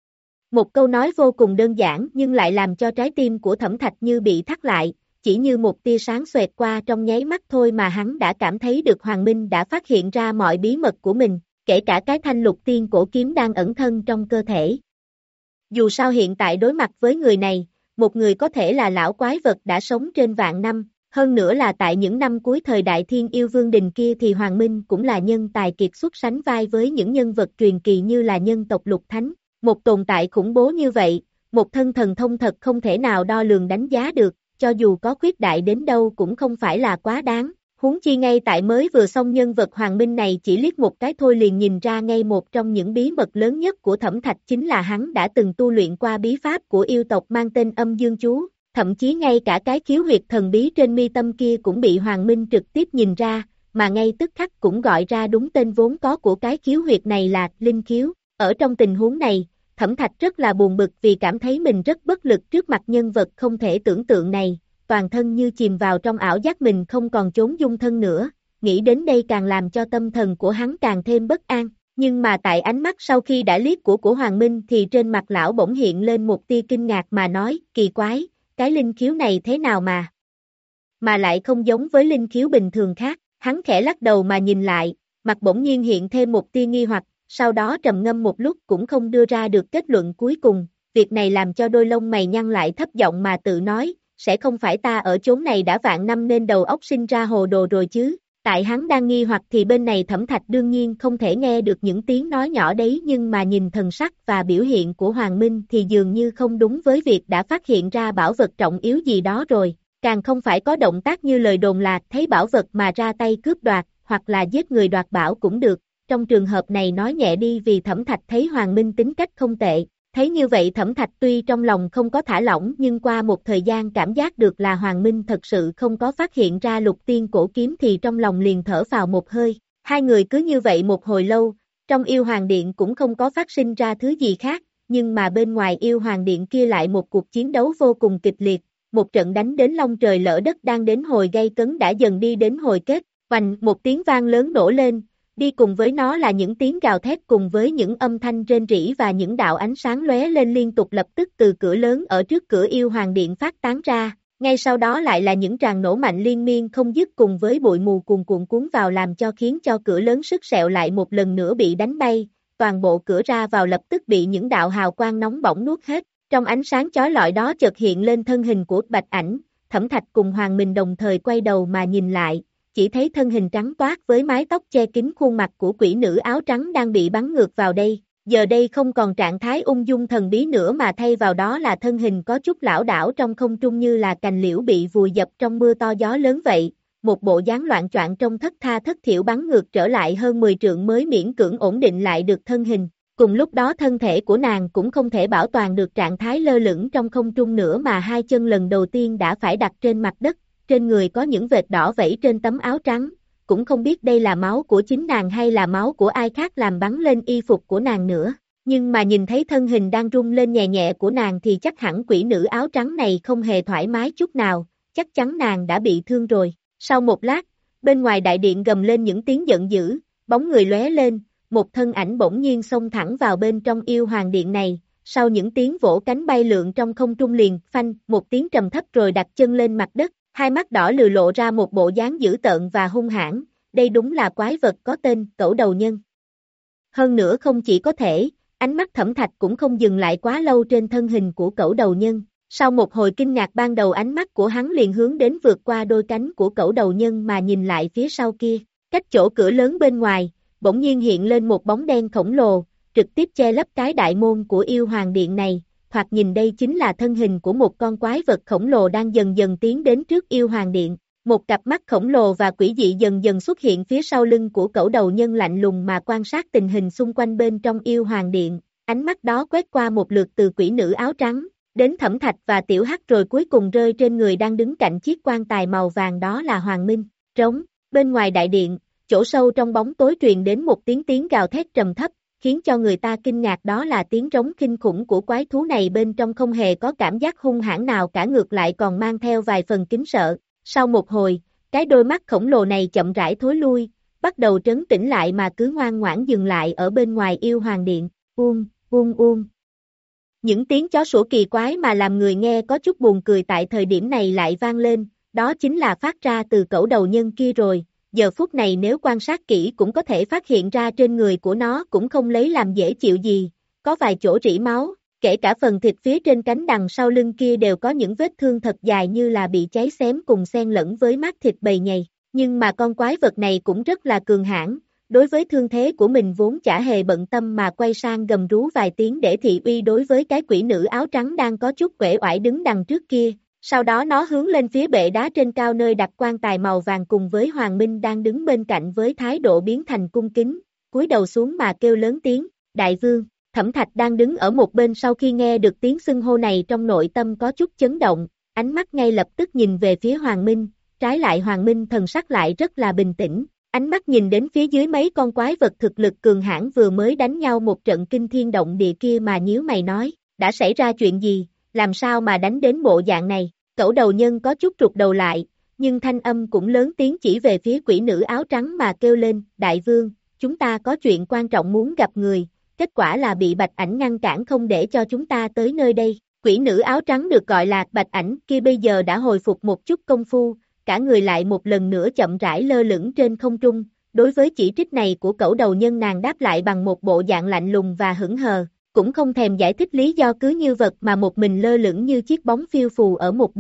Một câu nói vô cùng đơn giản nhưng lại làm cho trái tim của Thẩm Thạch như bị thắt lại. Chỉ như một tia sáng xoẹt qua trong nháy mắt thôi mà hắn đã cảm thấy được Hoàng Minh đã phát hiện ra mọi bí mật của mình, kể cả cái thanh lục tiên cổ kiếm đang ẩn thân trong cơ thể. Dù sao hiện tại đối mặt với người này, một người có thể là lão quái vật đã sống trên vạn năm, hơn nữa là tại những năm cuối thời đại Thiên Yêu Vương Đình kia thì Hoàng Minh cũng là nhân tài kiệt xuất sánh vai với những nhân vật truyền kỳ như là nhân tộc Lục Thánh, một tồn tại khủng bố như vậy, một thân thần thông thật không thể nào đo lường đánh giá được. Cho dù có khuyết đại đến đâu cũng không phải là quá đáng, huống chi ngay tại mới vừa xong nhân vật Hoàng Minh này chỉ liếc một cái thôi liền nhìn ra ngay một trong những bí mật lớn nhất của Thẩm Thạch chính là hắn đã từng tu luyện qua bí pháp của yêu tộc mang tên âm dương chú, thậm chí ngay cả cái khiếu huyệt thần bí trên mi tâm kia cũng bị Hoàng Minh trực tiếp nhìn ra, mà ngay tức khắc cũng gọi ra đúng tên vốn có của cái khiếu huyệt này là linh khiếu. Ở trong tình huống này, Thẩm Thạch rất là buồn bực vì cảm thấy mình rất bất lực trước mặt nhân vật không thể tưởng tượng này, toàn thân như chìm vào trong ảo giác mình không còn chốn dung thân nữa, nghĩ đến đây càng làm cho tâm thần của hắn càng thêm bất an, nhưng mà tại ánh mắt sau khi đã liếc của của Hoàng Minh thì trên mặt lão bỗng hiện lên một tia kinh ngạc mà nói, kỳ quái, cái linh khiếu này thế nào mà, mà lại không giống với linh khiếu bình thường khác, hắn khẽ lắc đầu mà nhìn lại, mặt bỗng nhiên hiện thêm một tia nghi hoặc, sau đó trầm ngâm một lúc cũng không đưa ra được kết luận cuối cùng, việc này làm cho đôi lông mày nhăn lại thấp giọng mà tự nói, sẽ không phải ta ở chốn này đã vạn năm nên đầu óc sinh ra hồ đồ rồi chứ. Tại hắn đang nghi hoặc thì bên này Thẩm Thạch đương nhiên không thể nghe được những tiếng nói nhỏ đấy, nhưng mà nhìn thần sắc và biểu hiện của Hoàng Minh thì dường như không đúng với việc đã phát hiện ra bảo vật trọng yếu gì đó rồi, càng không phải có động tác như lời đồn là thấy bảo vật mà ra tay cướp đoạt, hoặc là giết người đoạt bảo cũng được. Trong trường hợp này nói nhẹ đi vì Thẩm Thạch thấy Hoàng Minh tính cách không tệ. Thấy như vậy Thẩm Thạch tuy trong lòng không có thả lỏng nhưng qua một thời gian cảm giác được là Hoàng Minh thật sự không có phát hiện ra lục tiên cổ kiếm thì trong lòng liền thở phào một hơi. Hai người cứ như vậy một hồi lâu, trong yêu hoàng điện cũng không có phát sinh ra thứ gì khác, nhưng mà bên ngoài yêu hoàng điện kia lại một cuộc chiến đấu vô cùng kịch liệt, một trận đánh đến long trời lỡ đất đang đến hồi gay cấn đã dần đi đến hồi kết, oành một tiếng vang lớn nổ lên. Đi cùng với nó là những tiếng gào thét cùng với những âm thanh rên rỉ và những đạo ánh sáng lóe lên liên tục lập tức từ cửa lớn ở trước cửa yêu hoàng điện phát tán ra, ngay sau đó lại là những tràng nổ mạnh liên miên không dứt cùng với bụi mù cuồn cuộn cuốn vào làm cho khiến cho cửa lớn sứt sẹo lại một lần nữa bị đánh bay, toàn bộ cửa ra vào lập tức bị những đạo hào quang nóng bỏng nuốt hết, trong ánh sáng chói lọi đó chợt hiện lên thân hình của Bạch Ảnh, Thẩm Thạch cùng Hoàng Minh đồng thời quay đầu mà nhìn lại. Chỉ thấy thân hình trắng toát với mái tóc che kín khuôn mặt của quỷ nữ áo trắng đang bị bắn ngược vào đây, giờ đây không còn trạng thái ung dung thần bí nữa mà thay vào đó là thân hình có chút lảo đảo trong không trung như là cành liễu bị vùi dập trong mưa to gió lớn vậy, một bộ dáng loạn choạng trông thất tha thất thểu bắn ngược trở lại hơn mười trượng mới miễn cưỡng ổn định lại được thân hình. Cùng lúc đó thân thể của nàng cũng không thể bảo toàn được trạng thái lơ lửng trong không trung nữa mà hai chân lần đầu tiên đã phải đặt trên mặt đất. Trên người có những vệt đỏ vẫy trên tấm áo trắng, cũng không biết đây là máu của chính nàng hay là máu của ai khác làm bắn lên y phục của nàng nữa. Nhưng mà nhìn thấy thân hình đang rung lên nhẹ nhẹ của nàng thì chắc hẳn quỷ nữ áo trắng này không hề thoải mái chút nào, chắc chắn nàng đã bị thương rồi. Sau một lát, bên ngoài đại điện gầm lên những tiếng giận dữ, bóng người lóe lên, một thân ảnh bỗng nhiên xông thẳng vào bên trong yêu hoàng điện này. Sau những tiếng vỗ cánh bay lượn trong không trung liền, phanh, một tiếng trầm thấp rồi đặt chân lên mặt đất. Hai mắt đỏ lừ lộ ra một bộ dáng dữ tợn và hung hãn, đây đúng là quái vật có tên Cẩu Đầu Nhân. Hơn nữa không chỉ có thể, ánh mắt Thẩm Thạch cũng không dừng lại quá lâu trên thân hình của Cẩu Đầu Nhân. Sau một hồi kinh ngạc ban đầu ánh mắt của hắn liền hướng đến vượt qua đôi cánh của Cẩu Đầu Nhân mà nhìn lại phía sau kia, cách chỗ cửa lớn bên ngoài, bỗng nhiên hiện lên một bóng đen khổng lồ, trực tiếp che lấp cái đại môn của yêu hoàng điện này. Hoặc nhìn đây chính là thân hình của một con quái vật khổng lồ đang dần dần tiến đến trước yêu hoàng điện. Một cặp mắt khổng lồ và quỷ dị dần dần xuất hiện phía sau lưng của Cẩu Đầu Nhân lạnh lùng mà quan sát tình hình xung quanh bên trong yêu hoàng điện. Ánh mắt đó quét qua một lượt từ quỷ nữ áo trắng, đến Thẩm Thạch và Tiểu Hắc rồi cuối cùng rơi trên người đang đứng cạnh chiếc quan tài màu vàng đó là Hoàng Minh. Trống, bên ngoài đại điện, chỗ sâu trong bóng tối truyền đến một tiếng tiếng gào thét trầm thấp. Khiến cho người ta kinh ngạc đó là tiếng trống kinh khủng của quái thú này bên trong không hề có cảm giác hung hãn nào cả ngược lại còn mang theo vài phần kính sợ. Sau một hồi, cái đôi mắt khổng lồ này chậm rãi thối lui, bắt đầu trấn tĩnh lại mà cứ ngoan ngoãn dừng lại ở bên ngoài yêu hoàng điện, uông, uông uông. Những tiếng chó sủa kỳ quái mà làm người nghe có chút buồn cười tại thời điểm này lại vang lên, đó chính là phát ra từ Cẩu Đầu Nhân kia rồi. Giờ phút này nếu quan sát kỹ cũng có thể phát hiện ra trên người của nó cũng không lấy làm dễ chịu gì, có vài chỗ rỉ máu, kể cả phần thịt phía trên cánh đằng sau lưng kia đều có những vết thương thật dài như là bị cháy xém cùng xen lẫn với mát thịt bầy nhầy, nhưng mà con quái vật này cũng rất là cường hãn, đối với thương thế của mình vốn chả hề bận tâm mà quay sang gầm rú vài tiếng để thị uy đối với cái quỷ nữ áo trắng đang có chút uể oải đứng đằng trước kia. Sau đó nó hướng lên phía bệ đá trên cao nơi đặt quan tài màu vàng cùng với Hoàng Minh đang đứng bên cạnh với thái độ biến thành cung kính, cúi đầu xuống mà kêu lớn tiếng, Đại Vương. Thẩm Thạch đang đứng ở một bên sau khi nghe được tiếng xưng hô này trong nội tâm có chút chấn động, ánh mắt ngay lập tức nhìn về phía Hoàng Minh, trái lại Hoàng Minh thần sắc lại rất là bình tĩnh, ánh mắt nhìn đến phía dưới mấy con quái vật thực lực cường hãn vừa mới đánh nhau một trận kinh thiên động địa kia mà nhíu mày nói, đã xảy ra chuyện gì, làm sao mà đánh đến bộ dạng này. Cẩu Đầu Nhân có chút rụt đầu lại, nhưng thanh âm cũng lớn tiếng chỉ về phía quỷ nữ áo trắng mà kêu lên, Đại Vương, chúng ta có chuyện quan trọng muốn gặp người, kết quả là bị Bạch Ảnh ngăn cản không để cho chúng ta tới nơi đây. Quỷ nữ áo trắng được gọi là Bạch Ảnh kia bây giờ đã hồi phục một chút công phu, cả người lại một lần nữa chậm rãi lơ lửng trên không trung, đối với chỉ trích này của Cẩu Đầu Nhân nàng đáp lại bằng một bộ dạng lạnh lùng và hững hờ. Cũng không thèm giải thích lý do cứ như vật mà một mình lơ lửng như chiếc bóng phiêu phù ở một bên.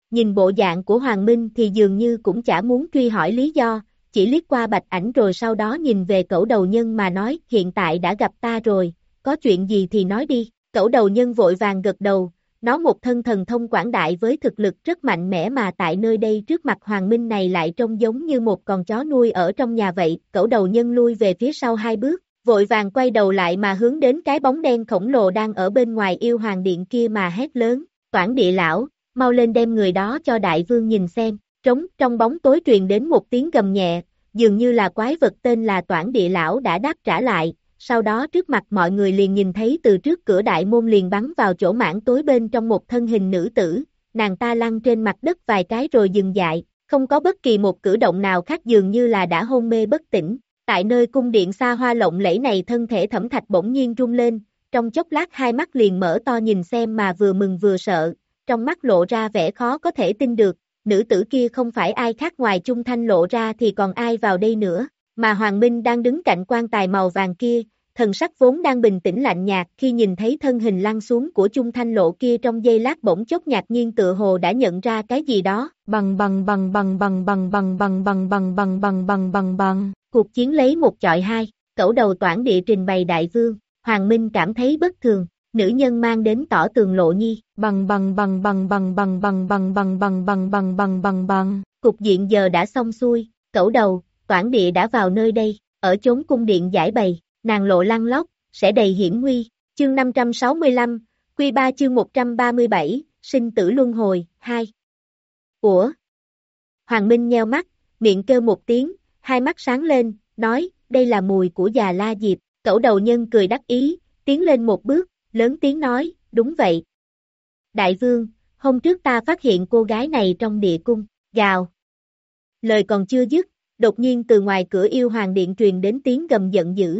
nhìn bộ dạng của Hoàng Minh thì dường như cũng chả muốn truy hỏi lý do, chỉ liếc qua Bạch Ảnh rồi sau đó nhìn về Cẩu Đầu Nhân mà nói, hiện tại đã gặp ta rồi, có chuyện gì thì nói đi. Cẩu Đầu Nhân vội vàng gật đầu, nó một thân thần thông quảng đại với thực lực rất mạnh mẽ mà tại nơi đây trước mặt Hoàng Minh này lại trông giống như một con chó nuôi ở trong nhà vậy. Cẩu Đầu Nhân lui về phía sau hai bước, vội vàng quay đầu lại mà hướng đến cái bóng đen khổng lồ đang ở bên ngoài Yêu Hoàng Điện kia mà hét lớn, Toản Địa Lão, mau lên đem người đó cho đại vương nhìn xem. Trống trong bóng tối truyền đến một tiếng gầm nhẹ, dường như là quái vật tên là Toản Địa Lão đã đáp trả lại, sau đó trước mặt mọi người liền nhìn thấy từ trước cửa đại môn liền bắn vào chỗ mảng tối bên trong một thân hình nữ tử, nàng ta lăn trên mặt đất vài cái rồi dừng dại, không có bất kỳ một cử động nào khác dường như là đã hôn mê bất tỉnh. Tại nơi cung điện xa hoa lộng lẫy này thân thể Thẩm Thạch bỗng nhiên rung lên, trong chốc lát hai mắt liền mở to nhìn xem mà vừa mừng vừa sợ, trong mắt lộ ra vẻ khó có thể tin được, nữ tử kia không phải ai khác ngoài Chung Thanh Lộ ra thì còn ai vào đây nữa, mà Hoàng Minh đang đứng cạnh quan tài màu vàng kia, thần sắc vốn đang bình tĩnh lạnh nhạt khi nhìn thấy thân hình lăn xuống của Chung Thanh Lộ kia trong giây lát bỗng chốc ngạc nhiên tựa hồ đã nhận ra cái gì đó, bằng bằng bằng bằng bằng bằng bằng bằng bằng bằng bằng bằng bằng bằng bằng, cuộc chiến lấy một chọi hai, Cẩu Đầu Toản Địa trình bày đại vương, Hoàng Minh cảm thấy bất thường. Nữ nhân mang đến Tỏ Tường Lộ Nhi, bằng bằng bằng bằng bằng bằng bằng bằng bằng bằng bằng bằng bằng bằng bằng, cục diện giờ đã xong xuôi, Cẩu Đầu, Toản Địa đã vào nơi đây, ở chốn cung điện giải bày, nàng lộ lăn lóc, sẽ đầy hiểm nguy, chương năm trăm sáu mươi lăm, Quy ba chương một trăm ba mươi bảy, sinh tử luân hồi, hai. Ủa? Hoàng Minh nheo mắt, miệng kêu một tiếng, hai mắt sáng lên, nói, đây là mùi của già La Diệp, Cẩu Đầu Nhân cười đắc ý, tiến lên một bước, lớn tiếng nói, đúng vậy. Đại vương, hôm trước ta phát hiện cô gái này trong địa cung, gào. Lời còn chưa dứt, đột nhiên từ ngoài cửa Yêu Hoàng Điện truyền đến tiếng gầm giận dữ.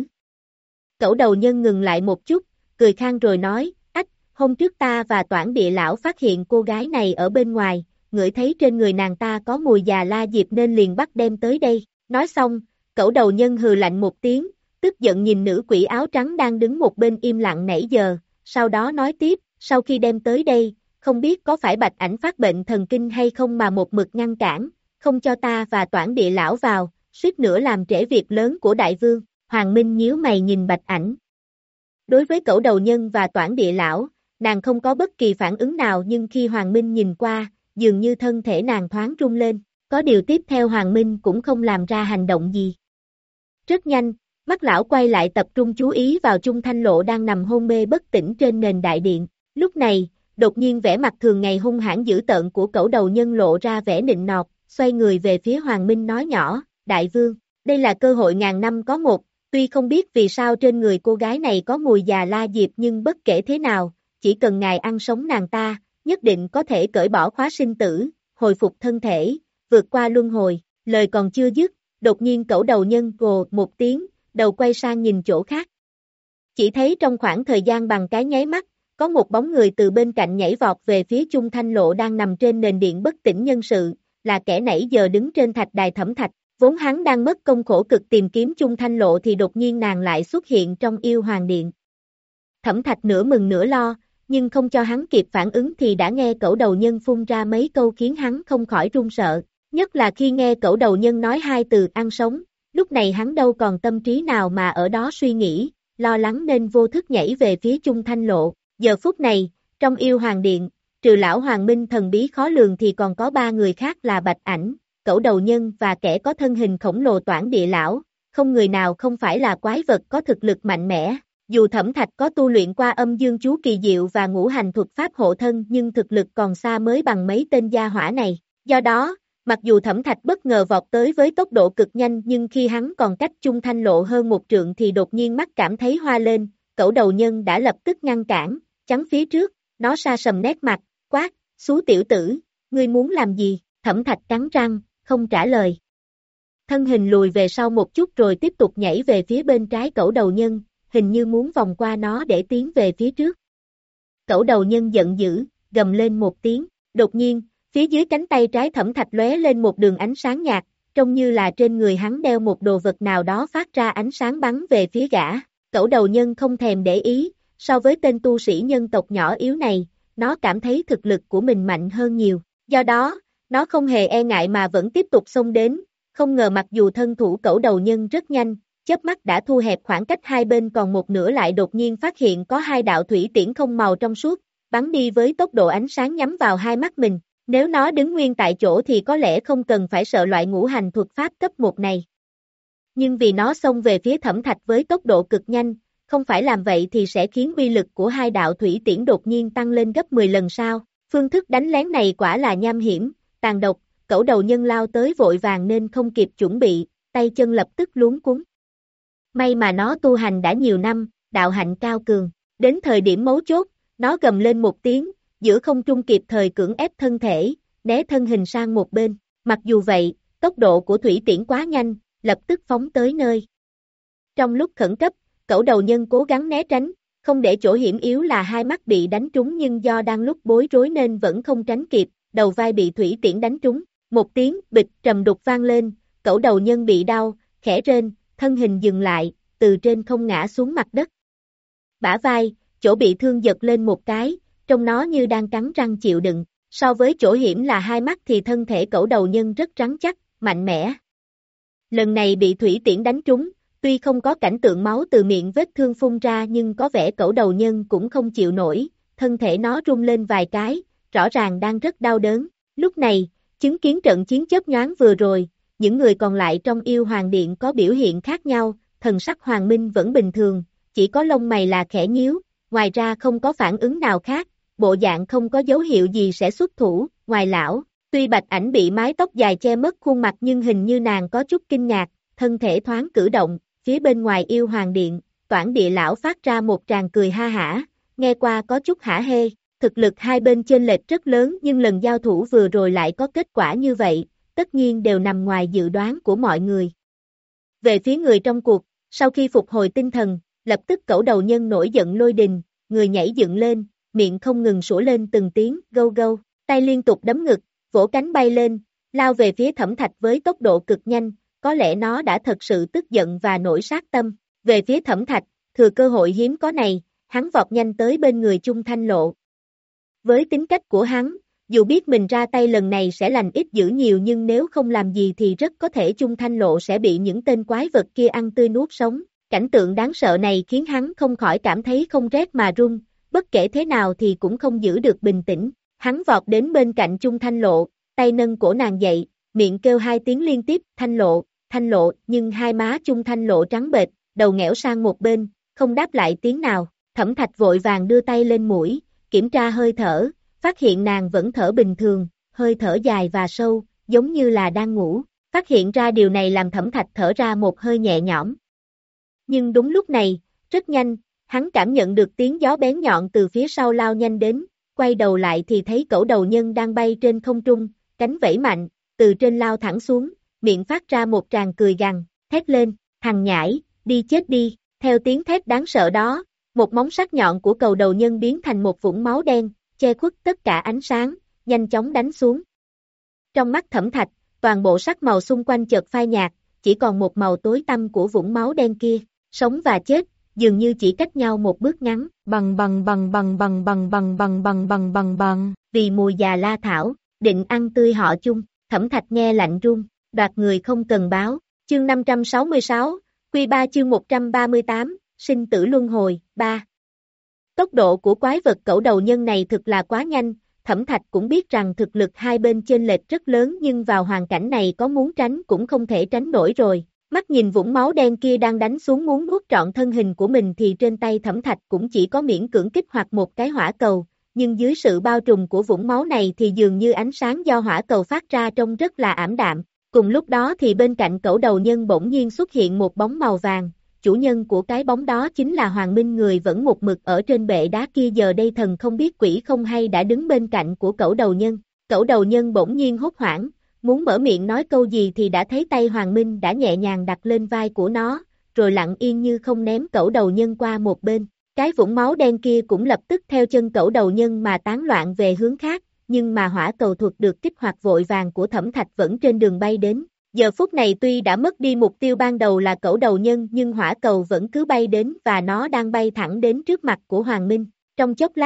Cẩu Đầu Nhân ngừng lại một chút, cười khang rồi nói, ách, hôm trước ta và Toản Địa Lão phát hiện cô gái này ở bên ngoài, ngửi thấy trên người nàng ta có mùi già La Diệp nên liền bắt đem tới đây. Nói xong, Cẩu Đầu Nhân hừ lạnh một tiếng, tức giận nhìn nữ quỷ áo trắng đang đứng một bên im lặng nãy giờ, sau đó nói tiếp, sau khi đem tới đây, không biết có phải Bạch Ảnh phát bệnh thần kinh hay không mà một mực ngăn cản, không cho ta và Toản Địa Lão vào, suýt nữa làm trễ việc lớn của đại vương. Hoàng Minh nhíu mày nhìn Bạch Ảnh. Đối với Cẩu Đầu Nhân và Toản Địa Lão, nàng không có bất kỳ phản ứng nào nhưng khi Hoàng Minh nhìn qua, dường như thân thể nàng thoáng rung lên, có điều tiếp theo Hoàng Minh cũng không làm ra hành động gì. Rất nhanh, mắt lão quay lại tập trung chú ý vào Chung Thanh Lộ đang nằm hôn mê bất tỉnh trên nền đại điện. Lúc này, đột nhiên vẻ mặt thường ngày hung hãn dữ tợn của Cẩu Đầu Nhân lộ ra vẻ nịnh nọt, xoay người về phía Hoàng Minh nói nhỏ, đại vương, đây là cơ hội ngàn năm có một, tuy không biết vì sao trên người cô gái này có mùi già La Diệp nhưng bất kể thế nào, chỉ cần ngài ăn sống nàng ta, nhất định có thể cởi bỏ khóa sinh tử, hồi phục thân thể, vượt qua luân hồi. Lời còn chưa dứt, đột nhiên Cẩu Đầu Nhân gồ một tiếng, đầu quay sang nhìn chỗ khác. Chỉ thấy trong khoảng thời gian bằng cái nháy mắt, có một bóng người từ bên cạnh nhảy vọt về phía Chung Thanh Lộ đang nằm trên nền điện bất tỉnh nhân sự, là kẻ nãy giờ đứng trên thạch đài Thẩm Thạch. Vốn hắn đang mất công khổ cực tìm kiếm Chung Thanh Lộ thì đột nhiên nàng lại xuất hiện trong Yêu Hoàng Điện. Thẩm Thạch nửa mừng nửa lo, nhưng không cho hắn kịp phản ứng thì đã nghe Cẩu Đầu Nhân phun ra mấy câu khiến hắn không khỏi run sợ, nhất là khi nghe Cẩu Đầu Nhân nói hai từ ăn sống, lúc này hắn đâu còn tâm trí nào mà ở đó suy nghĩ, lo lắng nên vô thức nhảy về phía Chung Thanh Lộ. Giờ phút này, trong Yêu Hoàng Điện, trừ lão Hoàng Minh thần bí khó lường thì còn có ba người khác là Bạch Ảnh, Cẩu Đầu Nhân và kẻ có thân hình khổng lồ Toản Địa Lão, không người nào không phải là quái vật có thực lực mạnh mẽ. Dù Thẩm Thạch có tu luyện qua âm dương chú kỳ diệu và ngũ hành thuật pháp hộ thân nhưng thực lực còn xa mới bằng mấy tên gia hỏa này. Do đó, mặc dù Thẩm Thạch bất ngờ vọt tới với tốc độ cực nhanh nhưng khi hắn còn cách Chung Thanh Lộ hơn một trượng thì đột nhiên mắt cảm thấy hoa lên, Cẩu Đầu Nhân đã lập tức ngăn cản, chắn phía trước, nó sa sầm nét mặt, quát, xú tiểu tử, ngươi muốn làm gì? Thẩm Thạch cắn răng, không trả lời. Thân hình lùi về sau một chút rồi tiếp tục nhảy về phía bên trái Cẩu Đầu Nhân, hình như muốn vòng qua nó để tiến về phía trước. Cẩu Đầu Nhân giận dữ, gầm lên một tiếng, đột nhiên, phía dưới cánh tay trái Thẩm Thạch lóe lên một đường ánh sáng nhạt, trông như là trên người hắn đeo một đồ vật nào đó phát ra ánh sáng bắn về phía gã. Cẩu Đầu Nhân không thèm để ý, so với tên tu sĩ nhân tộc nhỏ yếu này, nó cảm thấy thực lực của mình mạnh hơn nhiều. Do đó, nó không hề e ngại mà vẫn tiếp tục xông đến, không ngờ mặc dù thân thủ cẩu đầu nhân rất nhanh, chớp mắt đã thu hẹp khoảng cách hai bên còn một nửa lại đột nhiên phát hiện có hai đạo thủy tiễn không màu trong suốt, bắn đi với tốc độ ánh sáng nhắm vào hai mắt mình. Nếu nó đứng nguyên tại chỗ thì có lẽ không cần phải sợ loại ngũ hành thuật pháp cấp một này. Nhưng vì nó xông về phía Thẩm Thạch với tốc độ cực nhanh, không phải làm vậy thì sẽ khiến uy lực của hai đạo thủy tiễn đột nhiên tăng lên gấp mười lần sao. Phương thức đánh lén này quả là nham hiểm, tàn độc, cẩu đầu nhân lao tới vội vàng nên không kịp chuẩn bị, tay chân lập tức luống cuống. May mà nó tu hành đã nhiều năm, đạo hạnh cao cường, đến thời điểm mấu chốt, nó gầm lên một tiếng, giữa không trung kịp thời cưỡng ép thân thể, né thân hình sang một bên. Mặc dù vậy, tốc độ của thủy tiễn quá nhanh, lập tức phóng tới nơi. Trong lúc khẩn cấp, cẩu đầu nhân cố gắng né tránh, không để chỗ hiểm yếu là hai mắt bị đánh trúng nhưng do đang lúc bối rối nên vẫn không tránh kịp, đầu vai bị thủy tiễn đánh trúng. Một tiếng bịch trầm đục vang lên, cẩu đầu nhân bị đau, khẽ rên, thân hình dừng lại, từ trên không ngã xuống mặt đất. Bả vai, chỗ bị thương giật lên một cái, trông nó như đang cắn răng chịu đựng. So với chỗ hiểm là hai mắt thì thân thể cẩu đầu nhân rất rắn chắc, mạnh mẽ. Lần này bị thủy tiễn đánh trúng, tuy không có cảnh tượng máu từ miệng vết thương phun ra nhưng có vẻ cẩu đầu nhân cũng không chịu nổi, thân thể nó rung lên vài cái, rõ ràng đang rất đau đớn. Lúc này, chứng kiến trận chiến chớp nhoáng vừa rồi, những người còn lại trong Yêu Hoàng Điện có biểu hiện khác nhau, thần sắc Hoàng Minh vẫn bình thường, chỉ có lông mày là khẽ nhíu, ngoài ra không có phản ứng nào khác, bộ dạng không có dấu hiệu gì sẽ xuất thủ. Ngoài lão, tuy Bạch Ảnh bị mái tóc dài che mất khuôn mặt nhưng hình như nàng có chút kinh ngạc, thân thể thoáng cử động, phía bên ngoài Yêu Hoàng Điện, Toản Địa lão phát ra một tràng cười ha hả, nghe qua có chút hả hê. Thực lực hai bên chênh lệch rất lớn nhưng lần giao thủ vừa rồi lại có kết quả như vậy, tất nhiên đều nằm ngoài dự đoán của mọi người. Về phía người trong cuộc, sau khi phục hồi tinh thần, lập tức cẩu đầu nhân nổi giận lôi đình, người nhảy dựng lên, miệng không ngừng sủa lên từng tiếng, gâu gâu, tay liên tục đấm ngực, vỗ cánh bay lên, lao về phía Thẩm Thạch với tốc độ cực nhanh, có lẽ nó đã thật sự tức giận và nổi sát tâm. Về phía Thẩm Thạch, thừa cơ hội hiếm có này, hắn vọt nhanh tới bên người Chung Thanh Lộ. Với tính cách của hắn, dù biết mình ra tay lần này sẽ lành ít dữ nhiều nhưng nếu không làm gì thì rất có thể Chung Thanh Lộ sẽ bị những tên quái vật kia ăn tươi nuốt sống. Cảnh tượng đáng sợ này khiến hắn không khỏi cảm thấy không rét mà run, bất kể thế nào thì cũng không giữ được bình tĩnh. Hắn vọt đến bên cạnh Chung Thanh Lộ, tay nâng cổ nàng dậy, miệng kêu hai tiếng liên tiếp, Thanh Lộ, Thanh Lộ, nhưng hai má Chung Thanh Lộ trắng bệch, đầu ngẽo sang một bên, không đáp lại tiếng nào. Thẩm Thạch vội vàng đưa tay lên mũi, kiểm tra hơi thở, phát hiện nàng vẫn thở bình thường, hơi thở dài và sâu, giống như là đang ngủ. Phát hiện ra điều này làm Thẩm Thạch thở ra một hơi nhẹ nhõm. Nhưng đúng lúc này, rất nhanh, hắn cảm nhận được tiếng gió bén nhọn từ phía sau lao nhanh đến, quay đầu lại thì thấy cẩu đầu nhân đang bay trên không trung, cánh vẫy mạnh, từ trên lao thẳng xuống, miệng phát ra một tràng cười gằn, thét lên, thằng nhãi, đi chết đi. Theo tiếng thét đáng sợ đó, một móng sắc nhọn của cẩu đầu nhân biến thành một vũng máu đen, che khuất tất cả ánh sáng, nhanh chóng đánh xuống. Trong mắt Thẩm Thạch, toàn bộ sắc màu xung quanh chợt phai nhạt, chỉ còn một màu tối tăm của vũng máu đen kia, sống và chết, dường như chỉ cách nhau một bước ngắn, bằng bằng bằng bằng bằng bằng bằng bằng bằng bằng bằng bằng, vì mùi già la thảo, định ăn tươi họ Chung. Thẩm Thạch nghe lạnh run, đoạt người không cần báo. Chương năm trăm sáu mươi sáu, Quy ba chương một trăm ba mươi tám, sinh tử luân hồi, ba. Tốc độ của quái vật cẩu đầu nhân này thực là quá nhanh, Thẩm Thạch cũng biết rằng thực lực hai bên chênh lệch rất lớn nhưng vào hoàn cảnh này có muốn tránh cũng không thể tránh nổi rồi. Mắt nhìn vũng máu đen kia đang đánh xuống muốn nuốt trọn thân hình của mình thì trên tay Thẩm Thạch cũng chỉ có miễn cưỡng kích hoạt một cái hỏa cầu, nhưng dưới sự bao trùm của vũng máu này thì dường như ánh sáng do hỏa cầu phát ra trông rất là ảm đạm. Cùng lúc đó thì bên cạnh cẩu đầu nhân bỗng nhiên xuất hiện một bóng màu vàng, chủ nhân của cái bóng đó chính là Hoàng Minh, người vẫn một mực ở trên bệ đá kia giờ đây thần không biết quỷ không hay đã đứng bên cạnh của cẩu đầu nhân. Cẩu đầu nhân bỗng nhiên hốt hoảng, muốn mở miệng nói câu gì thì đã thấy tay Hoàng Minh đã nhẹ nhàng đặt lên vai của nó, rồi lặng yên như không ném cẩu đầu nhân qua một bên. Cái vũng máu đen kia cũng lập tức theo chân cẩu đầu nhân mà tán loạn về hướng khác, nhưng mà hỏa cầu thuật được kích hoạt vội vàng của Thẩm Thạch vẫn trên đường bay đến. Giờ phút này tuy đã mất đi mục tiêu ban đầu là cẩu đầu nhân nhưng hỏa cầu vẫn cứ bay đến và nó đang bay thẳng đến trước mặt của Hoàng Minh. Trong chốc lát,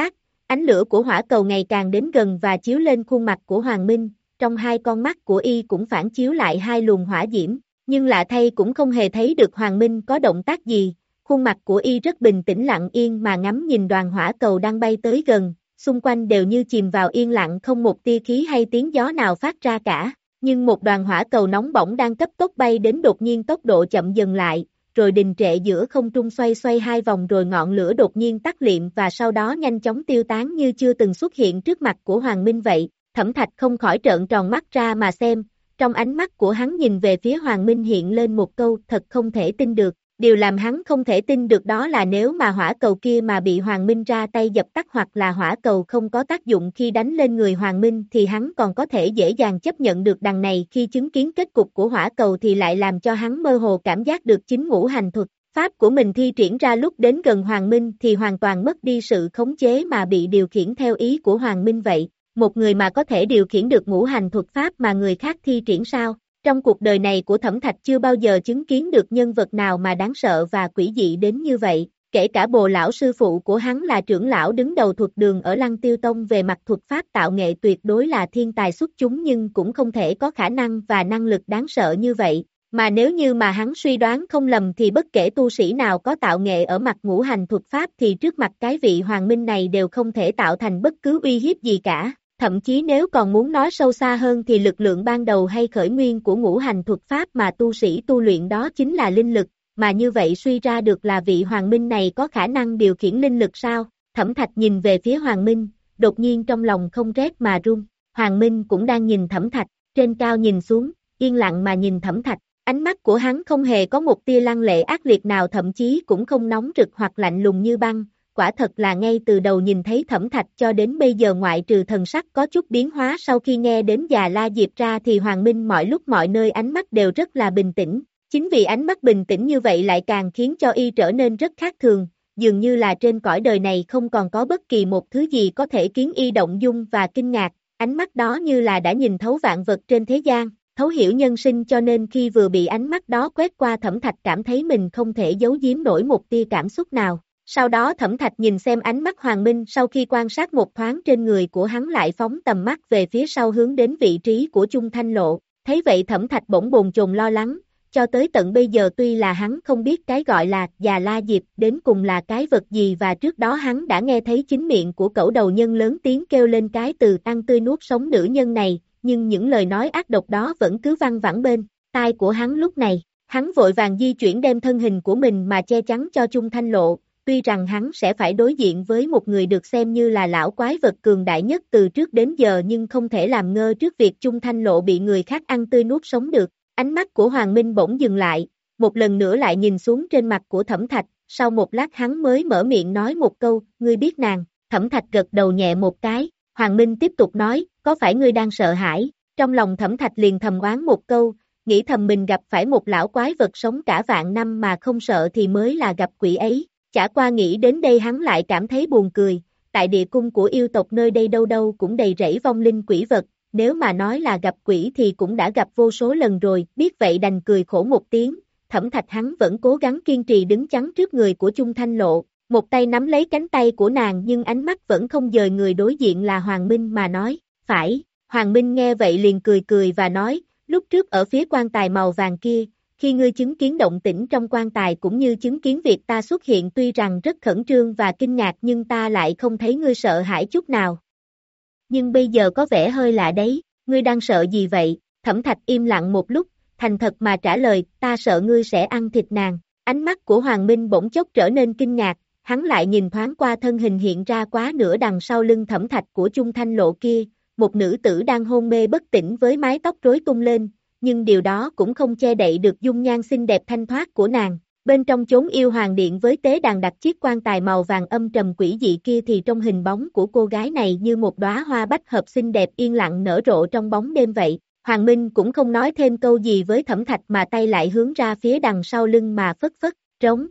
Ánh lửa của hỏa cầu ngày càng đến gần và chiếu lên khuôn mặt của Hoàng Minh, trong hai con mắt của y cũng phản chiếu lại hai luồng hỏa diễm, nhưng lạ thay cũng không hề thấy được Hoàng Minh có động tác gì, khuôn mặt của y rất bình tĩnh lặng yên mà ngắm nhìn đoàn hỏa cầu đang bay tới gần, xung quanh đều như chìm vào yên lặng không một tia khí hay tiếng gió nào phát ra cả, nhưng một đoàn hỏa cầu nóng bỏng đang cấp tốc bay đến đột nhiên tốc độ chậm dần lại, rồi đình trệ giữa không trung xoay xoay hai vòng rồi ngọn lửa đột nhiên tắt liệm và sau đó nhanh chóng tiêu tán như chưa từng xuất hiện trước mặt của Hoàng Minh vậy. Thẩm Thạch không khỏi trợn tròn mắt ra mà xem, trong ánh mắt của hắn nhìn về phía Hoàng Minh hiện lên một câu thật không thể tin được. Điều làm hắn không thể tin được đó là nếu mà hỏa cầu kia mà bị Hoàng Minh ra tay dập tắt hoặc là hỏa cầu không có tác dụng khi đánh lên người Hoàng Minh thì hắn còn có thể dễ dàng chấp nhận được, đằng này khi chứng kiến kết cục của hỏa cầu thì lại làm cho hắn mơ hồ cảm giác được chính ngũ hành thuật pháp của mình thi triển ra lúc đến gần Hoàng Minh thì hoàn toàn mất đi sự khống chế mà bị điều khiển theo ý của Hoàng Minh vậy. Một người mà có thể điều khiển được ngũ hành thuật pháp mà người khác thi triển sao? Trong cuộc đời này của Thẩm Thạch chưa bao giờ chứng kiến được nhân vật nào mà đáng sợ và quỷ dị đến như vậy, kể cả Bồ lão sư phụ của hắn là trưởng lão đứng đầu thuật đường ở Lăng Tiêu Tông về mặt thuật pháp tạo nghệ tuyệt đối là thiên tài xuất chúng nhưng cũng không thể có khả năng và năng lực đáng sợ như vậy, mà nếu như mà hắn suy đoán không lầm thì bất kể tu sĩ nào có tạo nghệ ở mặt ngũ hành thuật pháp thì trước mặt cái vị Hoàng Minh này đều không thể tạo thành bất cứ uy hiếp gì cả. Thậm chí nếu còn muốn nói sâu xa hơn thì lực lượng ban đầu hay khởi nguyên của ngũ hành thuật pháp mà tu sĩ tu luyện đó chính là linh lực, mà như vậy suy ra được là vị Hoàng Minh này có khả năng điều khiển linh lực sao? Thẩm Thạch nhìn về phía Hoàng Minh, đột nhiên trong lòng không rét mà run. Hoàng Minh cũng đang nhìn Thẩm Thạch, trên cao nhìn xuống, yên lặng mà nhìn Thẩm Thạch. Ánh mắt của hắn không hề có một tia lăng lệ ác liệt nào, thậm chí cũng không nóng rực hoặc lạnh lùng như băng. Quả thật là ngay từ đầu nhìn thấy Thẩm Thạch cho đến bây giờ ngoại trừ thần sắc có chút biến hóa sau khi nghe đến Già La Diệp ra thì Hoàng Minh mọi lúc mọi nơi ánh mắt đều rất là bình tĩnh. Chính vì ánh mắt bình tĩnh như vậy lại càng khiến cho y trở nên rất khác thường, dường như là trên cõi đời này không còn có bất kỳ một thứ gì có thể khiến y động dung và kinh ngạc. Ánh mắt đó như là đã nhìn thấu vạn vật trên thế gian, thấu hiểu nhân sinh, cho nên khi vừa bị ánh mắt đó quét qua Thẩm Thạch cảm thấy mình không thể giấu giếm nổi một tia cảm xúc nào. Sau đó Thẩm Thạch nhìn xem ánh mắt Hoàng Minh, sau khi quan sát một thoáng trên người của hắn lại phóng tầm mắt về phía sau hướng đến vị trí của Chung Thanh Lộ. Thấy vậy Thẩm Thạch bỗng bồn chồn lo lắng, cho tới tận bây giờ tuy là hắn không biết cái gọi là Già La Diệp đến cùng là cái vật gì, và trước đó hắn đã nghe thấy chính miệng của Cẩu Đầu Nhân lớn tiếng kêu lên cái từ ăn tươi nuốt sống nữ nhân này, nhưng những lời nói ác độc đó vẫn cứ văng vẳng bên tai của hắn lúc này. Hắn vội vàng di chuyển đem thân hình của mình mà che chắn cho Chung Thanh Lộ. Tuy rằng hắn sẽ phải đối diện với một người được xem như là lão quái vật cường đại nhất từ trước đến giờ nhưng không thể làm ngơ trước việc Chung Thanh Lộ bị người khác ăn tươi nuốt sống được. Ánh mắt của Hoàng Minh bỗng dừng lại, một lần nữa lại nhìn xuống trên mặt của Thẩm Thạch, sau một lát hắn mới mở miệng nói một câu, ngươi biết nàng? Thẩm Thạch gật đầu nhẹ một cái, Hoàng Minh tiếp tục nói, có phải ngươi đang sợ hãi? Trong lòng Thẩm Thạch liền thầm oán một câu, nghĩ thầm mình gặp phải một lão quái vật sống cả vạn năm mà không sợ thì mới là gặp quỷ ấy. Chả qua nghĩ đến đây hắn lại cảm thấy buồn cười, tại địa cung của yêu tộc nơi đây đâu đâu cũng đầy rẫy vong linh quỷ vật, nếu mà nói là gặp quỷ thì cũng đã gặp vô số lần rồi, biết vậy đành cười khổ một tiếng. Thẩm Thạch hắn vẫn cố gắng kiên trì đứng chắn trước người của Chung Thanh Lộ, một tay nắm lấy cánh tay của nàng nhưng ánh mắt vẫn không dời người đối diện là Hoàng Minh mà nói, phải. Hoàng Minh nghe vậy liền cười cười và nói, lúc trước ở phía quan tài màu vàng kia, khi ngươi chứng kiến động tĩnh trong quan tài cũng như chứng kiến việc ta xuất hiện tuy rằng rất khẩn trương và kinh ngạc nhưng ta lại không thấy ngươi sợ hãi chút nào. Nhưng bây giờ có vẻ hơi lạ đấy, ngươi đang sợ gì vậy? Thẩm Thạch im lặng một lúc, thành thật mà trả lời, ta sợ ngươi sẽ ăn thịt nàng. Ánh mắt của Hoàng Minh bỗng chốc trở nên kinh ngạc, hắn lại nhìn thoáng qua thân hình hiện ra quá nửa đằng sau lưng Thẩm Thạch của Chung Thanh Lộ kia, một nữ tử đang hôn mê bất tỉnh với mái tóc rối tung lên. Nhưng điều đó cũng không che đậy được dung nhan xinh đẹp thanh thoát của nàng. Bên trong chốn yêu hoàng điện với tế đàn đặt chiếc quan tài màu vàng âm trầm quỷ dị kia thì trong hình bóng của cô gái này như một đóa hoa bách hợp xinh đẹp yên lặng nở rộ trong bóng đêm vậy. Hoàng Minh cũng không nói thêm câu gì với Thẩm Thạch mà tay lại hướng ra phía đằng sau lưng mà phất phất, trống.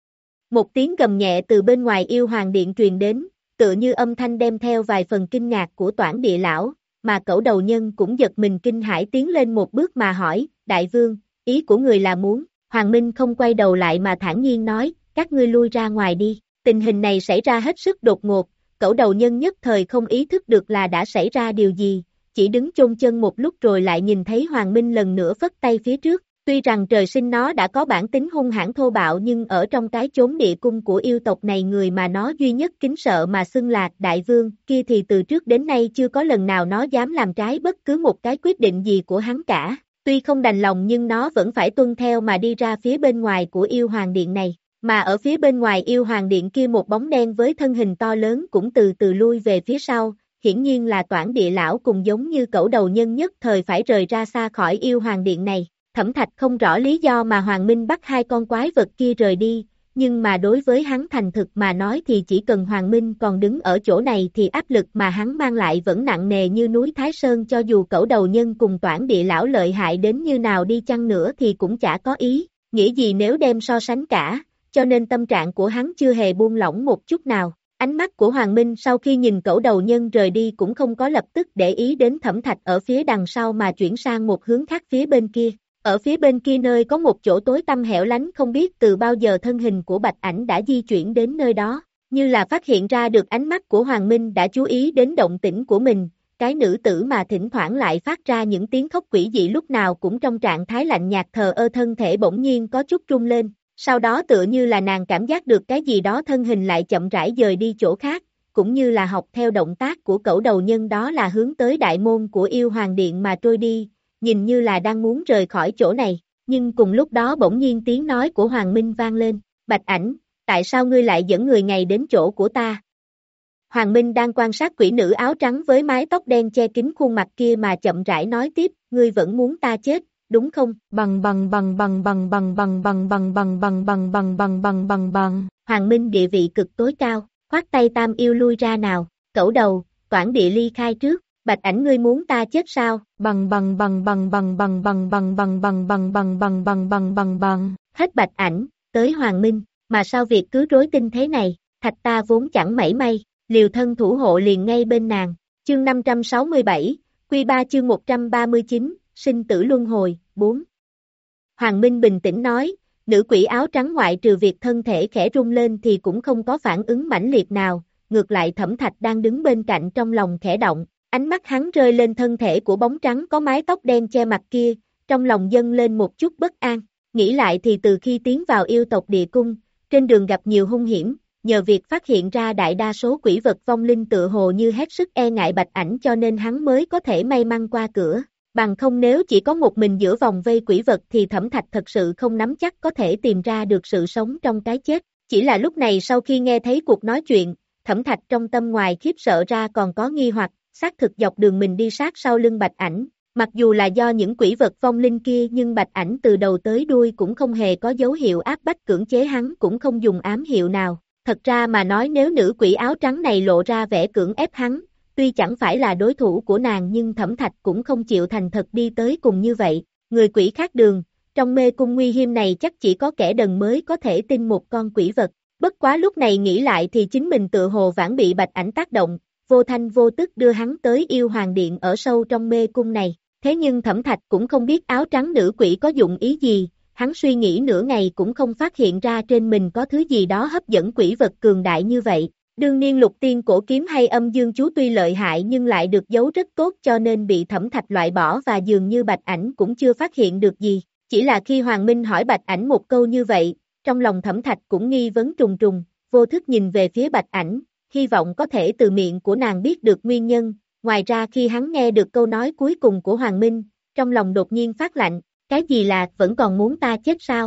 Một tiếng gầm nhẹ từ bên ngoài yêu hoàng điện truyền đến, tựa như âm thanh đem theo vài phần kinh ngạc của Toản Địa Lão. Mà Cẩu Đầu Nhân cũng giật mình kinh hãi tiến lên một bước mà hỏi, đại vương, ý của người là muốn? Hoàng Minh không quay đầu lại mà thản nhiên nói, các ngươi lui ra ngoài đi. Tình hình này xảy ra hết sức đột ngột, Cẩu đầu nhân nhất thời không ý thức được là đã xảy ra điều gì, chỉ đứng chôn chân một lúc rồi lại nhìn thấy Hoàng Minh lần nữa phất tay phía trước. Tuy rằng trời sinh nó đã có bản tính hung hãn thô bạo nhưng ở trong cái chốn địa cung của yêu tộc này người mà nó duy nhất kính sợ mà xưng là đại vương kia thì từ trước đến nay chưa có lần nào nó dám làm trái bất cứ một cái quyết định gì của hắn cả. Tuy không đành lòng nhưng nó vẫn phải tuân theo mà đi ra phía bên ngoài của yêu hoàng điện này. Mà ở phía bên ngoài yêu hoàng điện kia một bóng đen với thân hình to lớn cũng từ từ lui về phía sau, hiển nhiên là Toản Địa Lão cùng giống như Cẩu đầu nhân nhất thời phải rời ra xa khỏi yêu hoàng điện này. Thẩm Thạch không rõ lý do mà Hoàng Minh bắt hai con quái vật kia rời đi, nhưng mà đối với hắn thành thực mà nói thì chỉ cần Hoàng Minh còn đứng ở chỗ này thì áp lực mà hắn mang lại vẫn nặng nề như núi Thái Sơn, cho dù Cẩu đầu nhân cùng Toản Địa Lão lợi hại đến như nào đi chăng nữa thì cũng chả có ý, nghĩa gì nếu đem so sánh cả, cho nên tâm trạng của hắn chưa hề buông lỏng một chút nào. Ánh mắt của Hoàng Minh sau khi nhìn Cẩu đầu nhân rời đi cũng không có lập tức để ý đến Thẩm Thạch ở phía đằng sau mà chuyển sang một hướng khác phía bên kia. Ở phía bên kia nơi có một chỗ tối tăm hẻo lánh không biết từ bao giờ thân hình của Bạch Ảnh đã di chuyển đến nơi đó, như là phát hiện ra được ánh mắt của Hoàng Minh đã chú ý đến động tĩnh của mình, cái nữ tử mà thỉnh thoảng lại phát ra những tiếng khóc quỷ dị lúc nào cũng trong trạng thái lạnh nhạt thờ ơ thân thể bỗng nhiên có chút rung lên, sau đó tựa như là nàng cảm giác được cái gì đó thân hình lại chậm rãi dời đi chỗ khác, cũng như là học theo động tác của Cẩu đầu nhân đó là hướng tới đại môn của yêu hoàng điện mà trôi đi. Nhìn như là đang muốn rời khỏi chỗ này, nhưng cùng lúc đó bỗng nhiên tiếng nói của Hoàng Minh vang lên, Bạch Ảnh, tại sao ngươi lại dẫn người này đến chỗ của ta? Hoàng Minh đang quan sát quỷ nữ áo trắng với mái tóc đen che kín khuôn mặt kia mà chậm rãi nói tiếp, ngươi vẫn muốn ta chết, đúng không? Bằng bằng bằng bằng bằng bằng bằng bằng bằng bằng bằng bằng bằng bằng bằng bằng bằng. Hoàng Minh địa vị cực tối cao, khoát tay Tam yêu lui ra nào, Cẩu đầu, Toản Địa ly khai trước. Bạch Ảnh ngươi muốn ta chết sao? Bằng bằng bằng bằng bằng bằng bằng bằng bằng bằng bằng bằng bằng bằng bằng bằng bằng. Hết Bạch Ảnh, tới Hoàng Minh, mà sao việc cứ rối tinh thế này, Thạch ta vốn chẳng mảy may, liều thân thủ hộ liền ngay bên nàng. Chương năm trăm sáu mươi bảy, Quy ba chương một trăm ba mươi chín, sinh tử luân hồi, bốn. Hoàng Minh bình tĩnh nói, nữ quỷ áo trắng ngoại trừ việc thân thể khẽ rung lên thì cũng không có phản ứng mãnh liệt nào, ngược lại Thẩm Thạch đang đứng bên cạnh trong lòng khẽ động. Ánh mắt hắn rơi lên thân thể của bóng trắng có mái tóc đen che mặt kia, trong lòng dâng lên một chút bất an, nghĩ lại thì từ khi tiến vào yêu tộc địa cung, trên đường gặp nhiều hung hiểm, nhờ việc phát hiện ra đại đa số quỷ vật vong linh tựa hồ như hết sức e ngại Bạch Ảnh cho nên hắn mới có thể may mắn qua cửa, bằng không nếu chỉ có một mình giữa vòng vây quỷ vật thì Thẩm Thạch thật sự không nắm chắc có thể tìm ra được sự sống trong cái chết, chỉ là lúc này sau khi nghe thấy cuộc nói chuyện, Thẩm Thạch trong tâm ngoài khiếp sợ ra còn có nghi hoặc. Xác thực dọc đường mình đi sát sau lưng Bạch Ảnh, mặc dù là do những quỷ vật vong linh kia nhưng Bạch Ảnh từ đầu tới đuôi cũng không hề có dấu hiệu áp bách cưỡng chế hắn cũng không dùng ám hiệu nào. Thật ra mà nói nếu nữ quỷ áo trắng này lộ ra vẻ cưỡng ép hắn, tuy chẳng phải là đối thủ của nàng nhưng Thẩm Thạch cũng không chịu thành thật đi tới cùng như vậy. Người quỷ khác đường, trong mê cung nguy hiểm này chắc chỉ có kẻ đần mới có thể tin một con quỷ vật. Bất quá lúc này nghĩ lại thì chính mình tự hồ vãn bị Bạch Ảnh tác động. Vô thanh vô tức đưa hắn tới yêu hoàng điện ở sâu trong mê cung này, thế nhưng Thẩm Thạch cũng không biết áo trắng nữ quỷ có dụng ý gì, hắn suy nghĩ nửa ngày cũng không phát hiện ra trên mình có thứ gì đó hấp dẫn quỷ vật cường đại như vậy. Đương nhiên lục tiên cổ kiếm hay âm dương chú tuy lợi hại nhưng lại được giấu rất tốt cho nên bị Thẩm Thạch loại bỏ và dường như Bạch Ảnh cũng chưa phát hiện được gì, chỉ là khi Hoàng Minh hỏi Bạch Ảnh một câu như vậy, trong lòng Thẩm Thạch cũng nghi vấn trùng trùng, vô thức nhìn về phía Bạch Ảnh. Hy vọng có thể từ miệng của nàng biết được nguyên nhân, ngoài ra khi hắn nghe được câu nói cuối cùng của Hoàng Minh, trong lòng đột nhiên phát lạnh, cái gì là vẫn còn muốn ta chết sao?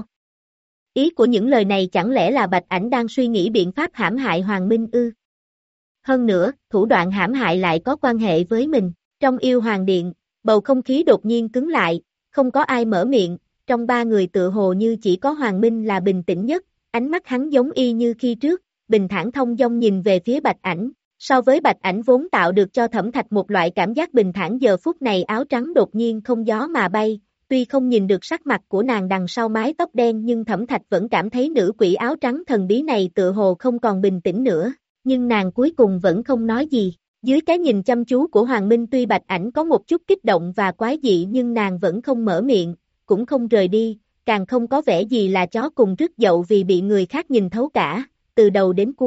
Ý của những lời này chẳng lẽ là Bạch Ảnh đang suy nghĩ biện pháp hãm hại Hoàng Minh ư? Hơn nữa, thủ đoạn hãm hại lại có quan hệ với mình, trong yêu hoàng điện, bầu không khí đột nhiên cứng lại, không có ai mở miệng, trong ba người tựa hồ như chỉ có Hoàng Minh là bình tĩnh nhất, ánh mắt hắn giống y như khi trước. Bình thản thông dong nhìn về phía Bạch Ảnh, so với Bạch Ảnh vốn tạo được cho Thẩm Thạch một loại cảm giác bình thản giờ phút này áo trắng đột nhiên không gió mà bay, tuy không nhìn được sắc mặt của nàng đằng sau mái tóc đen nhưng Thẩm Thạch vẫn cảm thấy nữ quỷ áo trắng thần bí này tựa hồ không còn bình tĩnh nữa, nhưng nàng cuối cùng vẫn không nói gì, dưới cái nhìn chăm chú của Hoàng Minh tuy Bạch Ảnh có một chút kích động và quái dị nhưng nàng vẫn không mở miệng, cũng không rời đi, càng không có vẻ gì là chó cùng rứt dậu vì bị người khác nhìn thấu cả. Từ đầu đến cuối,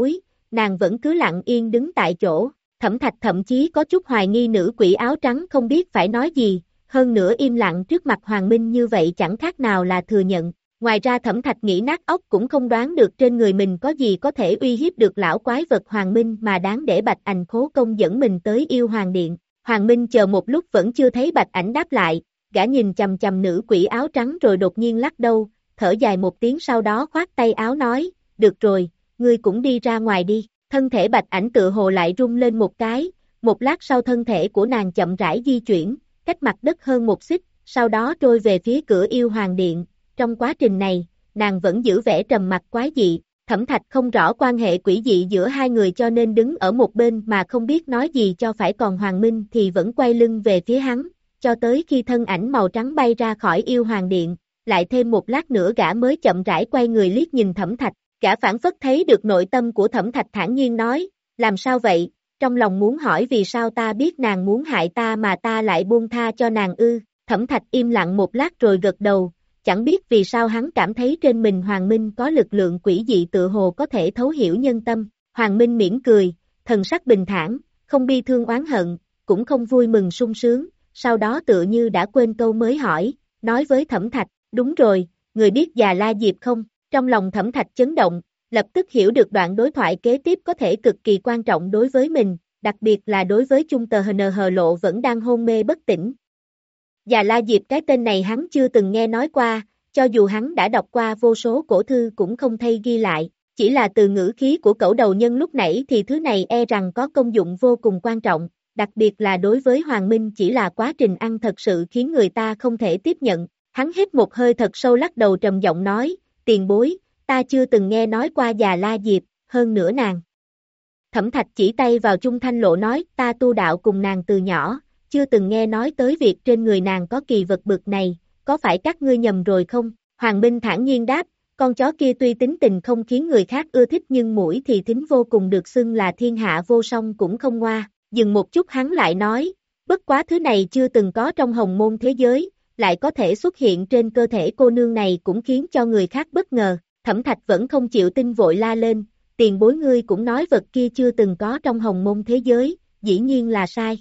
nàng vẫn cứ lặng yên đứng tại chỗ. Thẩm Thạch thậm chí có chút hoài nghi nữ quỷ áo trắng không biết phải nói gì, hơn nữa im lặng trước mặt Hoàng Minh như vậy chẳng khác nào là thừa nhận. Ngoài ra Thẩm Thạch nghĩ nát óc cũng không đoán được trên người mình có gì có thể uy hiếp được lão quái vật Hoàng Minh mà đáng để Bạch Ảnh khố công dẫn mình tới Yêu Hoàng Điện. Hoàng Minh chờ một lúc vẫn chưa thấy Bạch Ảnh đáp lại, gã nhìn chằm chằm nữ quỷ áo trắng rồi đột nhiên lắc đầu, thở dài một tiếng sau đó khoát tay áo nói, được rồi, ngươi cũng đi ra ngoài đi. Thân thể Bạch Ảnh tự hồ lại rung lên một cái, một lát sau thân thể của nàng chậm rãi di chuyển, cách mặt đất hơn một xích, sau đó trôi về phía cửa Yêu Hoàng Điện. Trong quá trình này, nàng vẫn giữ vẻ trầm mặc quái dị. Thẩm Thạch không rõ quan hệ quỷ dị giữa hai người cho nên đứng ở một bên mà không biết nói gì cho phải, còn Hoàng Minh thì vẫn quay lưng về phía hắn, cho tới khi thân ảnh màu trắng bay ra khỏi Yêu Hoàng Điện, lại thêm một lát nữa gã mới chậm rãi quay người liếc nhìn Thẩm Thạch. Gã phản phất thấy được nội tâm của Thẩm Thạch, thản nhiên nói, làm sao vậy, trong lòng muốn hỏi vì sao ta biết nàng muốn hại ta mà ta lại buông tha cho nàng ư. Thẩm Thạch im lặng một lát rồi gật đầu, chẳng biết vì sao hắn cảm thấy trên mình Hoàng Minh có lực lượng quỷ dị tự hồ có thể thấu hiểu nhân tâm. Hoàng Minh mỉm cười, thần sắc bình thản, không bi thương oán hận, cũng không vui mừng sung sướng, sau đó tựa như đã quên câu mới hỏi, nói với Thẩm Thạch, đúng rồi, người biết Già La Diệp không? Trong lòng Thẩm Thạch chấn động, lập tức hiểu được đoạn đối thoại kế tiếp có thể cực kỳ quan trọng đối với mình, đặc biệt là đối với Chung Tờ Hờ Hờ Lộ vẫn đang hôn mê bất tỉnh. Già La Diệp cái tên này hắn chưa từng nghe nói qua, cho dù hắn đã đọc qua vô số cổ thư cũng không thấy ghi lại, chỉ là từ ngữ khí của cẩu đầu nhân lúc nãy thì thứ này e rằng có công dụng vô cùng quan trọng, đặc biệt là đối với Hoàng Minh chỉ là quá trình ăn thật sự khiến người ta không thể tiếp nhận. Hắn hít một hơi thật sâu lắc đầu trầm giọng nói, tiền bối, ta chưa từng nghe nói qua Già La Diệp, hơn nữa nàng. Thẩm Thạch chỉ tay vào Chung Thanh Lộ nói, ta tu đạo cùng nàng từ nhỏ, chưa từng nghe nói tới việc trên người nàng có kỳ vật bực này, có phải các ngươi nhầm rồi không? Hoàng Minh thản nhiên đáp, con chó kia tuy tính tình không khiến người khác ưa thích nhưng mũi thì thính vô cùng, được xưng là thiên hạ vô song cũng không ngoa. Dừng một chút hắn lại nói, bất quá thứ này chưa từng có trong hồng môn thế giới, lại có thể xuất hiện trên cơ thể cô nương này cũng khiến cho người khác bất ngờ. Thẩm Thạch vẫn không chịu tin vội la lên, tiền bối ngươi cũng nói vật kia chưa từng có trong hồng môn thế giới, dĩ nhiên là sai.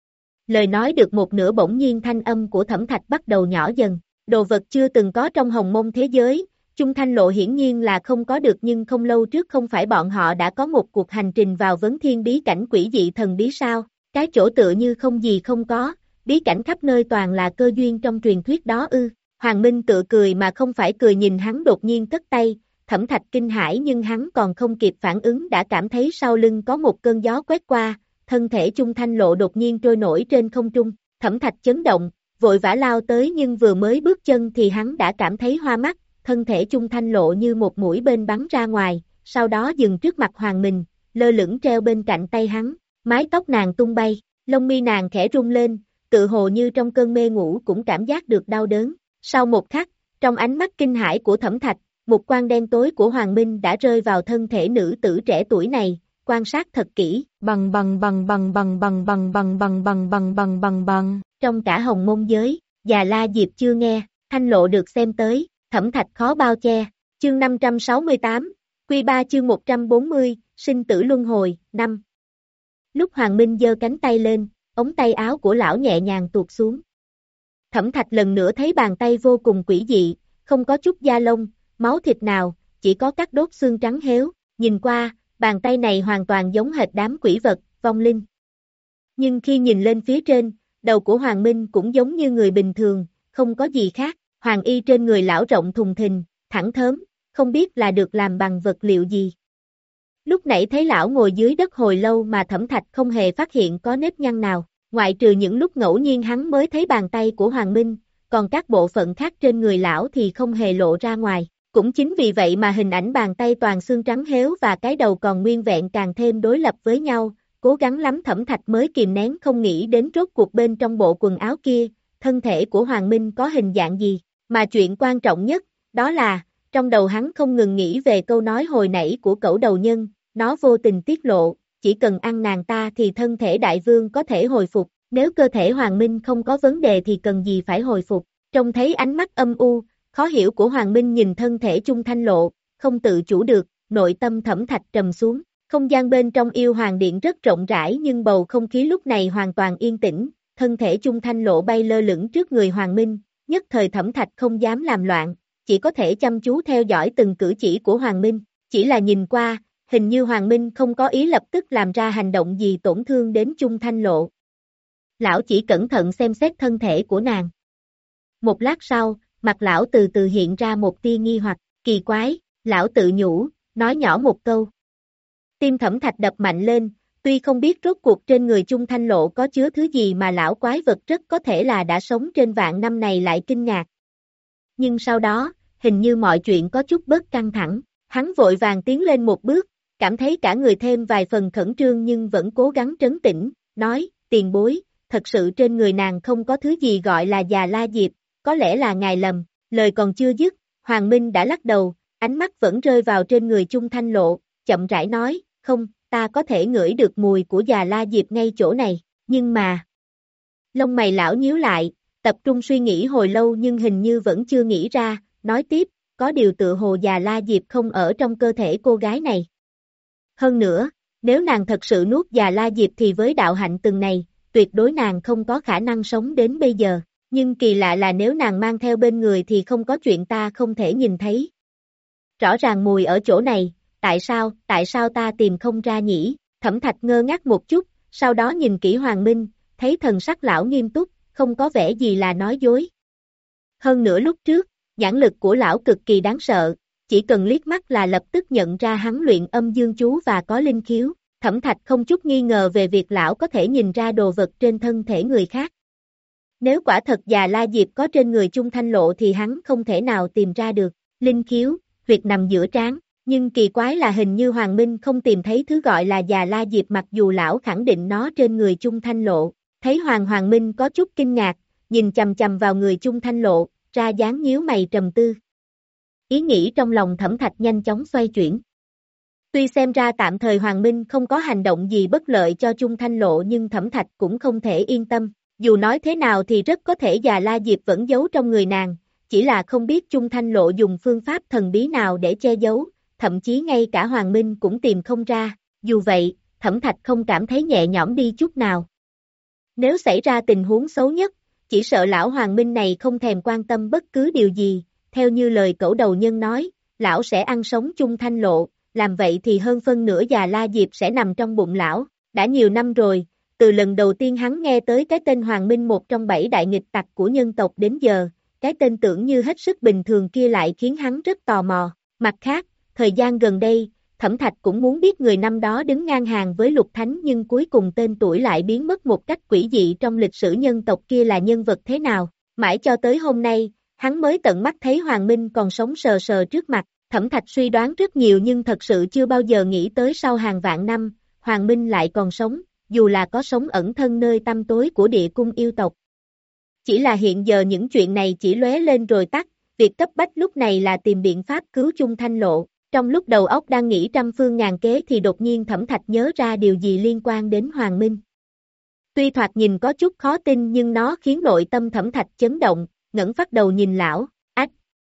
Lời nói được một nửa bỗng nhiên thanh âm của Thẩm Thạch bắt đầu nhỏ dần, đồ vật chưa từng có trong hồng môn thế giới, Chung Thanh Lộ hiển nhiên là không có được, nhưng không lâu trước không phải bọn họ đã có một cuộc hành trình vào vấn thiên bí cảnh quỷ dị thần bí sao, cái chỗ tựa như không gì không có, bí cảnh khắp nơi toàn là cơ duyên trong truyền thuyết đó ư. Hoàng Minh tự cười mà không phải cười nhìn hắn đột nhiên cất tay, Thẩm Thạch kinh hãi nhưng hắn còn không kịp phản ứng đã cảm thấy sau lưng có một cơn gió quét qua, thân thể Chung Thanh Lộ đột nhiên trôi nổi trên không trung. Thẩm Thạch chấn động, vội vã lao tới nhưng vừa mới bước chân thì hắn đã cảm thấy hoa mắt, thân thể Chung Thanh Lộ như một mũi tên bắn ra ngoài, sau đó dừng trước mặt Hoàng Minh, lơ lửng treo bên cạnh tay hắn, mái tóc nàng tung bay, lông mi nàng khẽ rung lên, tự hồ như trong cơn mê ngủ cũng cảm giác được đau đớn. Sau một khắc, trong ánh mắt kinh hãi của Thẩm Thạch, một quang đen tối của Hoàng Minh đã rơi vào thân thể nữ tử trẻ tuổi này, quan sát thật kỹ, bằng bằng bằng bằng bằng bằng bằng bằng bằng bằng bằng bằng bằng bằng, trong cả hồng môn giới, Già La Diệp chưa nghe, Thanh Lộ được xem tới, Thẩm Thạch khó bao che. Chương năm trăm sáu mươi tám, Quy ba chương một trăm bốn mươi, sinh tử luân hồi, năm. Lúc Hoàng Minh giơ cánh tay lên, ống tay áo của lão nhẹ nhàng tuột xuống. Thẩm Thạch lần nữa thấy bàn tay vô cùng quỷ dị, không có chút da lông, máu thịt nào, chỉ có các đốt xương trắng héo, nhìn qua, bàn tay này hoàn toàn giống hệt đám quỷ vật, vong linh. Nhưng khi nhìn lên phía trên, đầu của Hoàng Minh cũng giống như người bình thường, không có gì khác, hoàng y trên người lão rộng thùng thình, thẳng thớm, không biết là được làm bằng vật liệu gì. Lúc nãy thấy lão ngồi dưới đất hồi lâu mà Thẩm Thạch không hề phát hiện có nếp nhăn nào, ngoại trừ những lúc ngẫu nhiên hắn mới thấy bàn tay của Hoàng Minh, còn các bộ phận khác trên người lão thì không hề lộ ra ngoài. Cũng chính vì vậy mà hình ảnh bàn tay toàn xương trắng héo và cái đầu còn nguyên vẹn càng thêm đối lập với nhau, cố gắng lắm Thẩm Thạch mới kìm nén không nghĩ đến rốt cuộc bên trong bộ quần áo kia, thân thể của Hoàng Minh có hình dạng gì, mà chuyện quan trọng nhất, đó là, trong đầu hắn không ngừng nghĩ về câu nói hồi nãy của cẩu đầu nhân, nó vô tình tiết lộ, chỉ cần ăn nàng ta thì thân thể đại vương có thể hồi phục, nếu cơ thể Hoàng Minh không có vấn đề thì cần gì phải hồi phục. Trông thấy ánh mắt âm u, khó hiểu của Hoàng Minh nhìn thân thể Chung Thanh Lộ, không tự chủ được, nội tâm Thẩm Thạch trầm xuống, Không gian bên trong yêu hoàng điện rất rộng rãi nhưng bầu không khí lúc này hoàn toàn yên tĩnh, thân thể Chung Thanh Lộ bay lơ lửng trước người Hoàng Minh, nhất thời Thẩm Thạch không dám làm loạn, chỉ có thể chăm chú theo dõi từng cử chỉ của Hoàng Minh, chỉ là nhìn qua, hình như Hoàng Minh không có ý lập tức làm ra hành động gì tổn thương đến Chung Thanh Lộ. Lão chỉ cẩn thận xem xét thân thể của nàng. Một lát sau, mặt lão từ từ hiện ra một tia nghi hoặc, kỳ quái, lão tự nhủ, nói nhỏ một câu. Tim Thẩm Thạch đập mạnh lên, tuy không biết rốt cuộc trên người Chung Thanh Lộ có chứa thứ gì mà lão quái vật rất có thể là đã sống trên vạn năm này lại kinh ngạc. Nhưng sau đó, hình như mọi chuyện có chút bớt căng thẳng, hắn vội vàng tiến lên một bước, cảm thấy cả người thêm vài phần khẩn trương nhưng vẫn cố gắng trấn tĩnh, nói, tiền bối, thật sự trên người nàng không có thứ gì gọi là già la diệp, có lẽ là ngài lầm, lời còn chưa dứt, Hoàng Minh đã lắc đầu, ánh mắt vẫn rơi vào trên người Chung Thanh Lộ, chậm rãi nói, không, ta có thể ngửi được mùi của già la diệp ngay chỗ này, nhưng mà... Lông mày lão nhíu lại, tập trung suy nghĩ hồi lâu nhưng hình như vẫn chưa nghĩ ra, nói tiếp, có điều tựa hồ già la diệp không ở trong cơ thể cô gái này. Hơn nữa, nếu nàng thật sự nuốt già la diệp thì với đạo hạnh từng này, tuyệt đối nàng không có khả năng sống đến bây giờ, nhưng kỳ lạ là nếu nàng mang theo bên người thì không có chuyện ta không thể nhìn thấy. Rõ ràng mùi ở chỗ này, tại sao, tại sao ta tìm không ra nhỉ? Thẩm Thạch ngơ ngác một chút, sau đó nhìn kỹ Hoàng Minh, thấy thần sắc lão nghiêm túc, không có vẻ gì là nói dối. Hơn nữa lúc trước, nhãn lực của lão cực kỳ đáng sợ, chỉ cần liếc mắt là lập tức nhận ra hắn luyện âm dương chú và có linh khiếu. Thẩm Thạch không chút nghi ngờ về việc lão có thể nhìn ra đồ vật trên thân thể người khác. Nếu quả thật già la diệp có trên người Chung Thanh Lộ thì hắn không thể nào tìm ra được. Linh khiếu, huyệt nằm giữa trán, nhưng kỳ quái là hình như Hoàng Minh không tìm thấy thứ gọi là già la diệp mặc dù lão khẳng định nó trên người Chung Thanh Lộ. Thấy Hoàng Hoàng Minh có chút kinh ngạc, nhìn chầm chầm vào người Chung Thanh Lộ, ra dáng nhíu mày trầm tư. Ý nghĩ trong lòng Thẩm Thạch nhanh chóng xoay chuyển. Tuy xem ra tạm thời Hoàng Minh không có hành động gì bất lợi cho Chung Thanh Lộ nhưng Thẩm Thạch cũng không thể yên tâm, dù nói thế nào thì rất có thể già la diệp vẫn giấu trong người nàng, chỉ là không biết Chung Thanh Lộ dùng phương pháp thần bí nào để che giấu, thậm chí ngay cả Hoàng Minh cũng tìm không ra, dù vậy, Thẩm Thạch không cảm thấy nhẹ nhõm đi chút nào. Nếu xảy ra tình huống xấu nhất, chỉ sợ lão Hoàng Minh này không thèm quan tâm bất cứ điều gì, theo như lời cẩu đầu nhân nói, lão sẽ ăn sống Chung Thanh Lộ, làm vậy thì hơn phân nửa già la diệp sẽ nằm trong bụng lão, đã nhiều năm rồi, từ lần đầu tiên hắn nghe tới cái tên Hoàng Minh một trong bảy đại nghịch tặc của nhân tộc đến giờ, cái tên tưởng như hết sức bình thường kia lại khiến hắn rất tò mò, mặt khác, thời gian gần đây, Thẩm Thạch cũng muốn biết người năm đó đứng ngang hàng với Lục Thánh nhưng cuối cùng tên tuổi lại biến mất một cách quỷ dị trong lịch sử nhân tộc kia là nhân vật thế nào, mãi cho tới hôm nay, hắn mới tận mắt thấy Hoàng Minh còn sống sờ sờ trước mặt. Thẩm Thạch suy đoán rất nhiều nhưng thật sự chưa bao giờ nghĩ tới sau hàng vạn năm, Hoàng Minh lại còn sống, dù là có sống ẩn thân nơi tăm tối của địa cung yêu tộc. Chỉ là hiện giờ những chuyện này chỉ lóe lên rồi tắt, việc cấp bách lúc này là tìm biện pháp cứu Chung Thanh Lộ. Trong lúc đầu óc đang nghĩ trăm phương ngàn kế thì đột nhiên Thẩm Thạch nhớ ra điều gì liên quan đến Hoàng Minh. Tuy thoạt nhìn có chút khó tin nhưng nó khiến nội tâm Thẩm Thạch chấn động, ngẩng phát đầu nhìn lão, ách.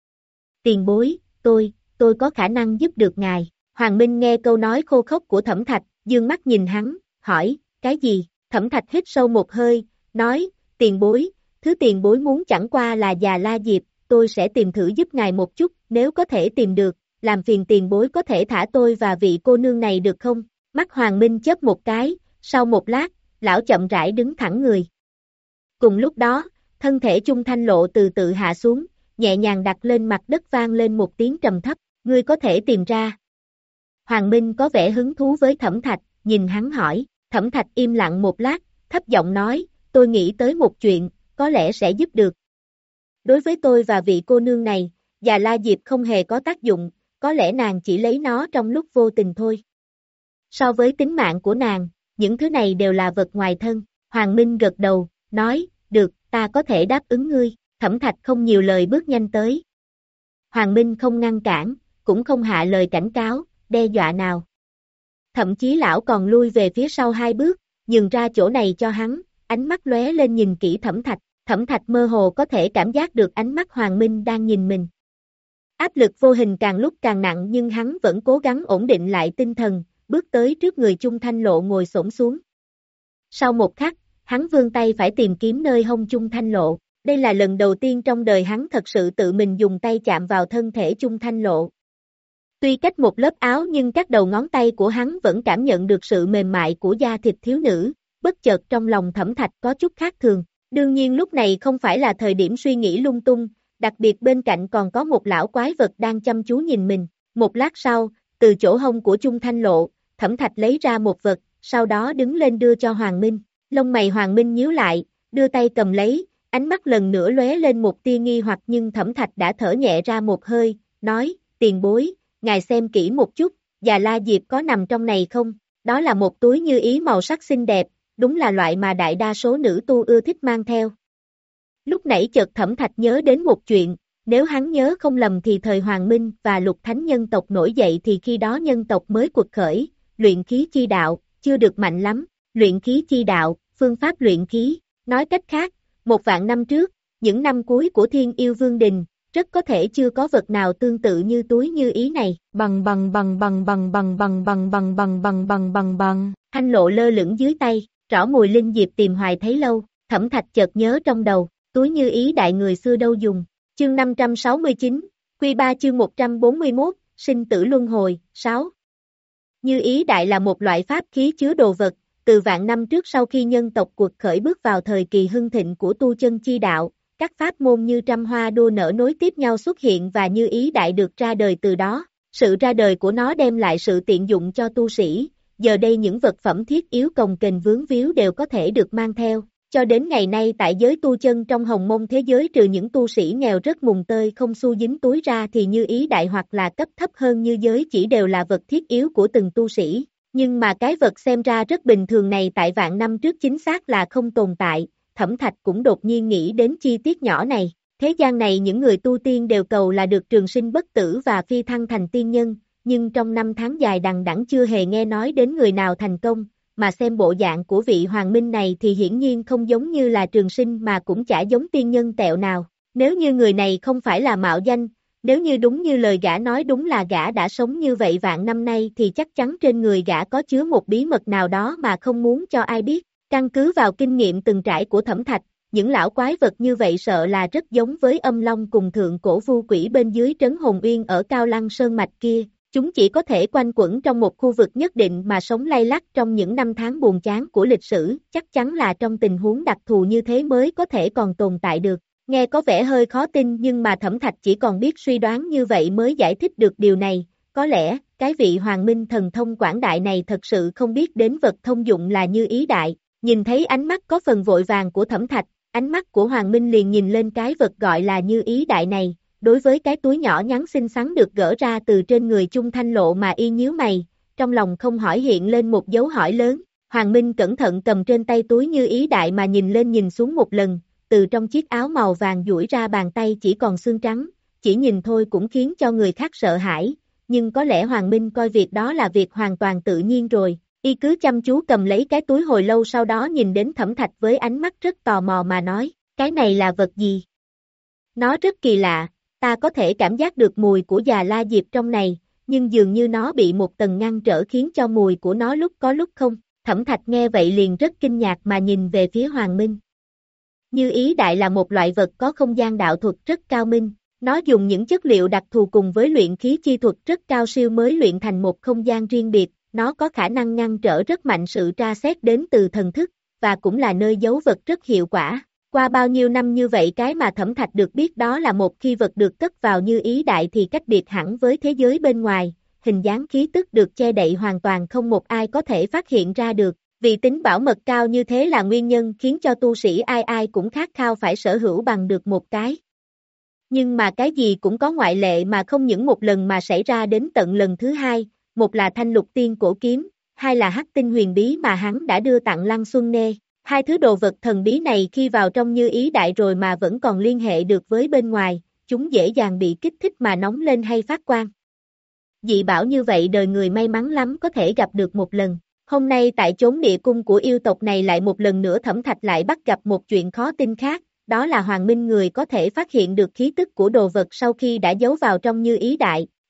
Tiền bối, tôi... tôi có khả năng giúp được ngài. Hoàng Minh nghe câu nói khô khốc của Thẩm Thạch, dương mắt nhìn hắn, hỏi, cái gì? Thẩm Thạch hít sâu một hơi, nói, tiền bối, thứ tiền bối muốn chẳng qua là già la diệp, tôi sẽ tìm thử giúp ngài một chút, nếu có thể tìm được, làm phiền tiền bối có thể thả tôi và vị cô nương này được không? Mắt Hoàng Minh chớp một cái, sau một lát, lão chậm rãi đứng thẳng người. Cùng lúc đó, thân thể Chung Thanh Lộ từ từ hạ xuống, nhẹ nhàng đặt lên mặt đất vang lên một tiếng trầm thấp. Ngươi có thể tìm ra. Hoàng Minh có vẻ hứng thú với Thẩm Thạch, nhìn hắn hỏi, Thẩm Thạch im lặng một lát, thấp giọng nói, tôi nghĩ tới một chuyện, có lẽ sẽ giúp được. Đối với tôi và vị cô nương này, già la diệp không hề có tác dụng, có lẽ nàng chỉ lấy nó trong lúc vô tình thôi. So với tính mạng của nàng, những thứ này đều là vật ngoài thân. Hoàng Minh gật đầu, nói, được, ta có thể đáp ứng ngươi. Thẩm Thạch không nhiều lời bước nhanh tới. Hoàng Minh không ngăn cản, cũng không hạ lời cảnh cáo, đe dọa nào. Thậm chí lão còn lui về phía sau hai bước, nhường ra chỗ này cho hắn, ánh mắt lóe lên nhìn kỹ Thẩm Thạch. Thẩm Thạch mơ hồ có thể cảm giác được ánh mắt Hoàng Minh đang nhìn mình. Áp lực vô hình càng lúc càng nặng nhưng hắn vẫn cố gắng ổn định lại tinh thần, bước tới trước người Chung Thanh Lộ ngồi xổm xuống. Sau một khắc, hắn vươn tay phải tìm kiếm nơi hông Chung Thanh Lộ, đây là lần đầu tiên trong đời hắn thật sự tự mình dùng tay chạm vào thân thể Chung Thanh Lộ. Tuy cách một lớp áo nhưng các đầu ngón tay của hắn vẫn cảm nhận được sự mềm mại của da thịt thiếu nữ, bất chợt trong lòng Thẩm Thạch có chút khác thường. Đương nhiên lúc này không phải là thời điểm suy nghĩ lung tung, đặc biệt bên cạnh còn có một lão quái vật đang chăm chú nhìn mình. Một lát sau, từ chỗ hông của Chung Thanh Lộ, Thẩm Thạch lấy ra một vật, sau đó đứng lên đưa cho Hoàng Minh. Lông mày Hoàng Minh nhíu lại, đưa tay cầm lấy, ánh mắt lần nữa lóe lên một tia nghi hoặc nhưng Thẩm Thạch đã thở nhẹ ra một hơi, nói, tiền bối, ngài xem kỹ một chút, Già La Diệp có nằm trong này không? Đó là một túi như ý màu sắc xinh đẹp, đúng là loại mà đại đa số nữ tu ưa thích mang theo. Lúc nãy chợt Thẩm Thạch nhớ đến một chuyện, nếu hắn nhớ không lầm thì thời Hoàng Minh và Lục Thánh nhân tộc nổi dậy thì khi đó nhân tộc mới quật khởi, luyện khí chi đạo, chưa được mạnh lắm, luyện khí chi đạo, phương pháp luyện khí, nói cách khác, một vạn năm trước, những năm cuối của Thiên Yêu Vương Đình, rất có thể chưa có vật nào tương tự như túi như ý này. Bằng bằng bằng bằng bằng bằng bằng bằng bằng bằng bằng bằng bằng bằng. Thanh Lộ lơ lửng dưới tay, rõ mùi linh diệp tìm hoài thấy lâu, Thẩm Thạch chợt nhớ trong đầu, túi như ý đại người xưa đâu dùng. Chương năm trăm sáu mươi chín, Quy ba chương một trăm bốn mươi mốt, sinh tử luân hồi, sáu. Như ý đại là một loại pháp khí chứa đồ vật, từ vạn năm trước sau khi nhân tộc cuộc khởi bước vào thời kỳ hưng thịnh của tu chân chi đạo, các pháp môn như trăm hoa đua nở nối tiếp nhau xuất hiện và như ý đại được ra đời từ đó. Sự ra đời của nó đem lại sự tiện dụng cho tu sĩ, giờ đây những vật phẩm thiết yếu cồng kềnh vướng víu đều có thể được mang theo. Cho đến ngày nay tại giới tu chân trong hồng mông thế giới trừ những tu sĩ nghèo rất mùng tơi không xu dính túi ra thì như ý đại hoặc là cấp thấp hơn như giới chỉ đều là vật thiết yếu của từng tu sĩ. Nhưng mà cái vật xem ra rất bình thường này tại vạn năm trước chính xác là không tồn tại, Thẩm Thạch cũng đột nhiên nghĩ đến chi tiết nhỏ này. Thế gian này những người tu tiên đều cầu là được trường sinh bất tử và phi thăng thành tiên nhân, nhưng trong năm tháng dài đằng đẵng chưa hề nghe nói đến người nào thành công, mà xem bộ dạng của vị Hoàng Minh này thì hiển nhiên không giống như là trường sinh mà cũng chả giống tiên nhân tẹo nào. Nếu như người này không phải là mạo danh, nếu như đúng như lời gã nói đúng là gã đã sống như vậy vạn năm nay thì chắc chắn trên người gã có chứa một bí mật nào đó mà không muốn cho ai biết. Căn cứ vào kinh nghiệm từng trải của Thẩm Thạch, những lão quái vật như vậy sợ là rất giống với âm long cùng thượng cổ vu quỷ bên dưới trấn Hồn Uyên ở Cao Lăng Sơn Mạch kia. Chúng chỉ có thể quanh quẩn trong một khu vực nhất định mà sống lay lắt trong những năm tháng buồn chán của lịch sử, chắc chắn là trong tình huống đặc thù như thế mới có thể còn tồn tại được. Nghe có vẻ hơi khó tin nhưng mà Thẩm Thạch chỉ còn biết suy đoán như vậy mới giải thích được điều này. Có lẽ, cái vị Hoàng Minh thần thông quảng đại này thật sự không biết đến vật thông dụng là như ý đại. Nhìn thấy ánh mắt có phần vội vàng của Thẩm Thạch, ánh mắt của Hoàng Minh liền nhìn lên cái vật gọi là như ý đại này. Đối với cái túi nhỏ nhắn xinh xắn được gỡ ra từ trên người Chung Thanh Lộ mà y nhíu mày, trong lòng không hỏi hiện lên một dấu hỏi lớn. Hoàng Minh cẩn thận cầm trên tay túi như ý đại mà nhìn lên nhìn xuống một lần, từ trong chiếc áo màu vàng duỗi ra bàn tay chỉ còn xương trắng, chỉ nhìn thôi cũng khiến cho người khác sợ hãi, nhưng có lẽ Hoàng Minh coi việc đó là việc hoàn toàn tự nhiên rồi. Y cứ chăm chú cầm lấy cái túi hồi lâu sau đó nhìn đến Thẩm Thạch với ánh mắt rất tò mò mà nói, cái này là vật gì? Nó rất kỳ lạ. Ta có thể cảm giác được mùi của Già La Diệp trong này, nhưng dường như nó bị một tầng ngăn trở khiến cho mùi của nó lúc có lúc không. Thẩm Thạch nghe vậy liền rất kinh ngạc mà nhìn về phía Hoàng Minh. Như ý đại là một loại vật có không gian đạo thuật rất cao minh, nó dùng những chất liệu đặc thù cùng với luyện khí chi thuật rất cao siêu mới luyện thành một không gian riêng biệt, nó có khả năng ngăn trở rất mạnh sự tra xét đến từ thần thức, và cũng là nơi giấu vật rất hiệu quả. Qua bao nhiêu năm như vậy cái mà Thẩm Thạch được biết đó là một khi vật được cất vào như ý đại thì cách biệt hẳn với thế giới bên ngoài, hình dáng khí tức được che đậy hoàn toàn không một ai có thể phát hiện ra được. Vì tính bảo mật cao như thế là nguyên nhân khiến cho tu sĩ ai ai cũng khát khao phải sở hữu bằng được một cái. Nhưng mà cái gì cũng có ngoại lệ mà không những một lần mà xảy ra đến tận lần thứ hai, một là thanh lục tiên cổ kiếm, hai là hắc tinh huyền bí mà hắn đã đưa tặng Lăng Xuân Nê. Hai thứ đồ vật thần bí này khi vào trong như ý đại rồi mà vẫn còn liên hệ được với bên ngoài, chúng dễ dàng bị kích thích mà nóng lên hay phát quang. Dị bảo như vậy đời người may mắn lắm có thể gặp được một lần. Hôm nay tại chốn địa cung của yêu tộc này lại một lần nữa Thẩm Thạch lại bắt gặp một chuyện khó tin khác, đó là Hoàng Minh người có thể phát hiện được khí tức của đồ vật sau khi đã giấu vào trong như ý đại.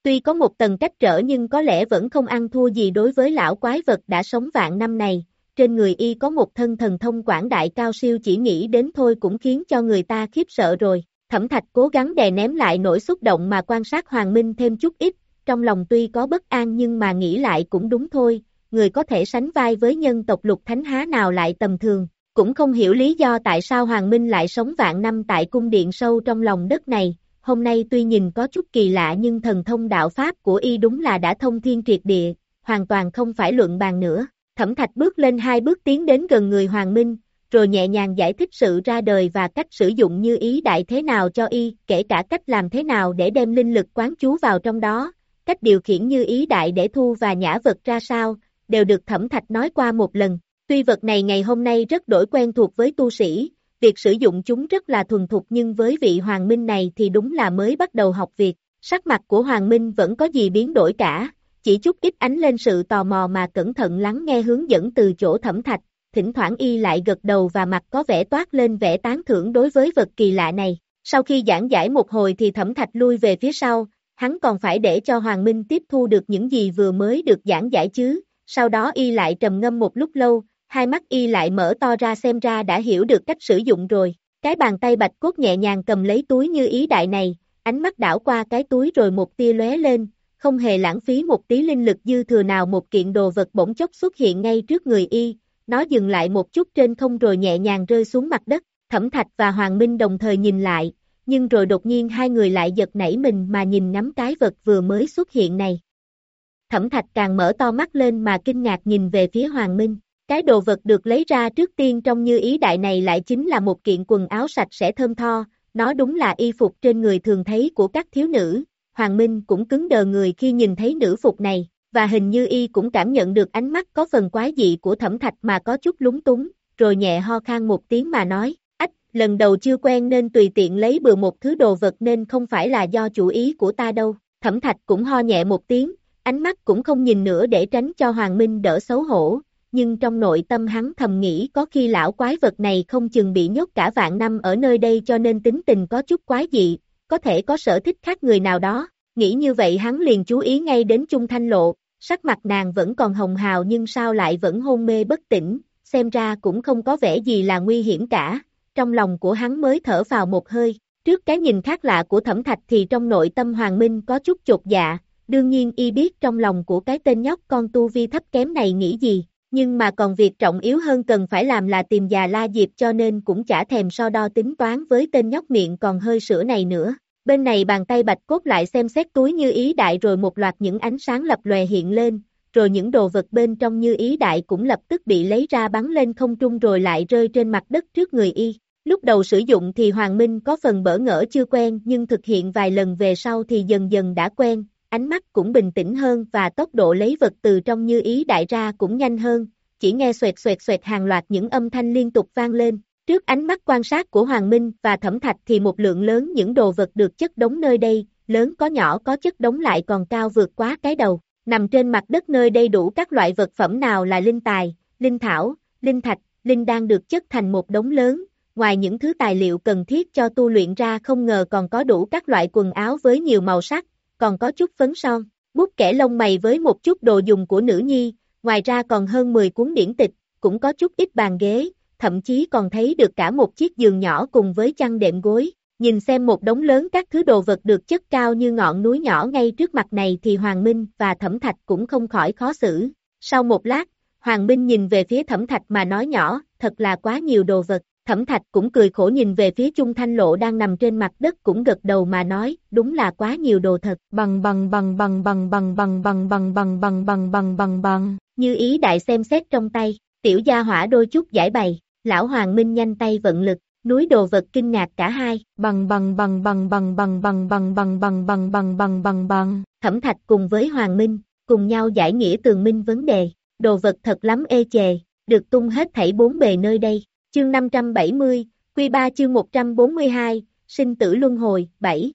Tuy có một tầng cách trở nhưng có lẽ vẫn không ăn thua gì đối với lão quái vật đã sống vạn năm này, trên người y có một thân thần thông quảng đại cao siêu chỉ nghĩ đến thôi cũng khiến cho người ta khiếp sợ rồi. Thẩm Thạch cố gắng đè ném lại nỗi xúc động mà quan sát Hoàng Minh thêm chút ít, trong lòng tuy có bất an nhưng mà nghĩ lại cũng đúng thôi, người có thể sánh vai với nhân tộc Lục Thánh há nào lại tầm thường, cũng không hiểu lý do tại sao Hoàng Minh lại sống vạn năm tại cung điện sâu trong lòng đất này. Hôm nay tuy nhìn có chút kỳ lạ nhưng thần thông đạo pháp của y đúng là đã thông thiên triệt địa, hoàn toàn không phải luận bàn nữa. Thẩm Thạch bước lên hai bước tiến đến gần người Hoàng Minh, rồi nhẹ nhàng giải thích sự ra đời và cách sử dụng như ý đại thế nào cho y, kể cả cách làm thế nào để đem linh lực quán chú vào trong đó, cách điều khiển như ý đại để thu và nhả vật ra sao, đều được Thẩm Thạch nói qua một lần. Tuy vật này ngày hôm nay rất đổi quen thuộc với tu sĩ, việc sử dụng chúng rất là thuần thục nhưng với vị Hoàng Minh này thì đúng là mới bắt đầu học việc. Sắc mặt của Hoàng Minh vẫn có gì biến đổi cả, chỉ chút ít ánh lên sự tò mò mà cẩn thận lắng nghe hướng dẫn từ chỗ Thẩm Thạch, thỉnh thoảng y lại gật đầu và mặt có vẻ toát lên vẻ tán thưởng đối với vật kỳ lạ này. Sau khi giảng giải một hồi thì Thẩm Thạch lui về phía sau, hắn còn phải để cho Hoàng Minh tiếp thu được những gì vừa mới được giảng giải chứ, sau đó y lại trầm ngâm một lúc lâu, hai mắt y lại mở to ra xem ra đã hiểu được cách sử dụng rồi. Cái bàn tay bạch cốt nhẹ nhàng cầm lấy túi như ý đại này, ánh mắt đảo qua cái túi rồi một tia lóe lên, không hề lãng phí một tí linh lực dư thừa nào, một kiện đồ vật bỗng chốc xuất hiện ngay trước người y, nó dừng lại một chút trên không rồi nhẹ nhàng rơi xuống mặt đất. Thẩm Thạch và Hoàng Minh đồng thời nhìn lại, nhưng rồi đột nhiên hai người lại giật nảy mình mà nhìn ngắm cái vật vừa mới xuất hiện này. Thẩm Thạch càng mở to mắt lên mà kinh ngạc nhìn về phía Hoàng Minh. Cái đồ vật được lấy ra trước tiên trong như ý đại này lại chính là một kiện quần áo sạch sẽ thơm tho, nó đúng là y phục trên người thường thấy của các thiếu nữ. Hoàng Minh cũng cứng đờ người khi nhìn thấy nữ phục này, và hình như y cũng cảm nhận được ánh mắt có phần quái dị của Thẩm Thạch mà có chút lúng túng, rồi nhẹ ho khan một tiếng mà nói, ách, lần đầu chưa quen nên tùy tiện lấy bừa một thứ đồ vật nên không phải là do chủ ý của ta đâu. Thẩm Thạch cũng ho nhẹ một tiếng, ánh mắt cũng không nhìn nữa để tránh cho Hoàng Minh đỡ xấu hổ. Nhưng trong nội tâm hắn thầm nghĩ có khi lão quái vật này không chừng bị nhốt cả vạn năm ở nơi đây cho nên tính tình có chút quái dị, có thể có sở thích khác người nào đó. Nghĩ như vậy hắn liền chú ý ngay đến Chung Thanh Lộ, sắc mặt nàng vẫn còn hồng hào nhưng sao lại vẫn hôn mê bất tỉnh, xem ra cũng không có vẻ gì là nguy hiểm cả. Trong lòng của hắn mới thở vào một hơi, trước cái nhìn khác lạ của Thẩm Thạch thì trong nội tâm Hoàng Minh có chút chột dạ, đương nhiên y biết trong lòng của cái tên nhóc con tu vi thấp kém này nghĩ gì. Nhưng mà còn việc trọng yếu hơn cần phải làm là tìm già La Diệp cho nên cũng chả thèm so đo tính toán với tên nhóc miệng còn hơi sữa này nữa. Bên này bàn tay bạch cốt lại xem xét túi như ý đại rồi một loạt những ánh sáng lập lòe hiện lên, rồi những đồ vật bên trong như ý đại cũng lập tức bị lấy ra bắn lên không trung rồi lại rơi trên mặt đất trước người y. Lúc đầu sử dụng thì Hoàng Minh có phần bỡ ngỡ chưa quen nhưng thực hiện vài lần về sau thì dần dần đã quen. Ánh mắt cũng bình tĩnh hơn và tốc độ lấy vật từ trong như ý đại ra cũng nhanh hơn, chỉ nghe xoẹt xoẹt xoẹt hàng loạt những âm thanh liên tục vang lên. Trước ánh mắt quan sát của Hoàng Minh và Thẩm Thạch thì một lượng lớn những đồ vật được chất đống nơi đây, lớn có nhỏ có chất đống lại còn cao vượt quá cái đầu. Nằm trên mặt đất nơi đây đủ các loại vật phẩm nào là linh tài, linh thảo, linh thạch, linh đan được chất thành một đống lớn. Ngoài những thứ tài liệu cần thiết cho tu luyện ra không ngờ còn có đủ các loại quần áo với nhiều màu sắc, còn có chút phấn son, bút kẻ lông mày với một chút đồ dùng của nữ nhi, ngoài ra còn hơn mười cuốn điển tịch, cũng có chút ít bàn ghế, thậm chí còn thấy được cả một chiếc giường nhỏ cùng với chăn đệm gối. Nhìn xem một đống lớn các thứ đồ vật được chất cao như ngọn núi nhỏ ngay trước mặt này thì Hoàng Minh và Thẩm Thạch cũng không khỏi khó xử. Sau một lát, Hoàng Minh nhìn về phía Thẩm Thạch mà nói nhỏ, thật là quá nhiều đồ vật. Thẩm Thạch cũng cười khổ nhìn về phía Chung Thanh Lộ đang nằm trên mặt đất cũng gật đầu mà nói, đúng là quá nhiều đồ thật. Bằng bằng bằng bằng bằng bằng bằng bằng bằng bằng bằng bằng bằng bằng bằng. Như ý đại xem xét trong tay, tiểu gia hỏa đôi chút giải bày, lão Hoàng Minh nhanh tay vận lực, núi đồ vật kinh ngạc cả hai, bằng bằng bằng bằng bằng bằng bằng bằng bằng bằng bằng bằng bằng bằng bằng. Thẩm Thạch cùng với Hoàng Minh, cùng nhau giải nghĩa tường minh vấn đề, đồ vật thật lắm ê chề, được tung hết thảy bốn bề nơi đây. Chương năm trăm bảy mươi, Quy ba chương một trăm bốn mươi hai, sinh tử luân hồi, bảy.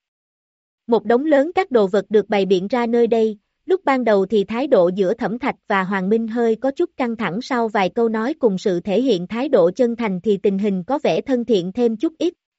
Một đống lớn các đồ vật được bày biện ra nơi đây, lúc ban đầu thì thái độ giữa Thẩm Thạch và Hoàng Minh hơi có chút căng thẳng, sau vài câu nói cùng sự thể hiện thái độ chân thành thì tình hình có vẻ thân thiện thêm chút ít.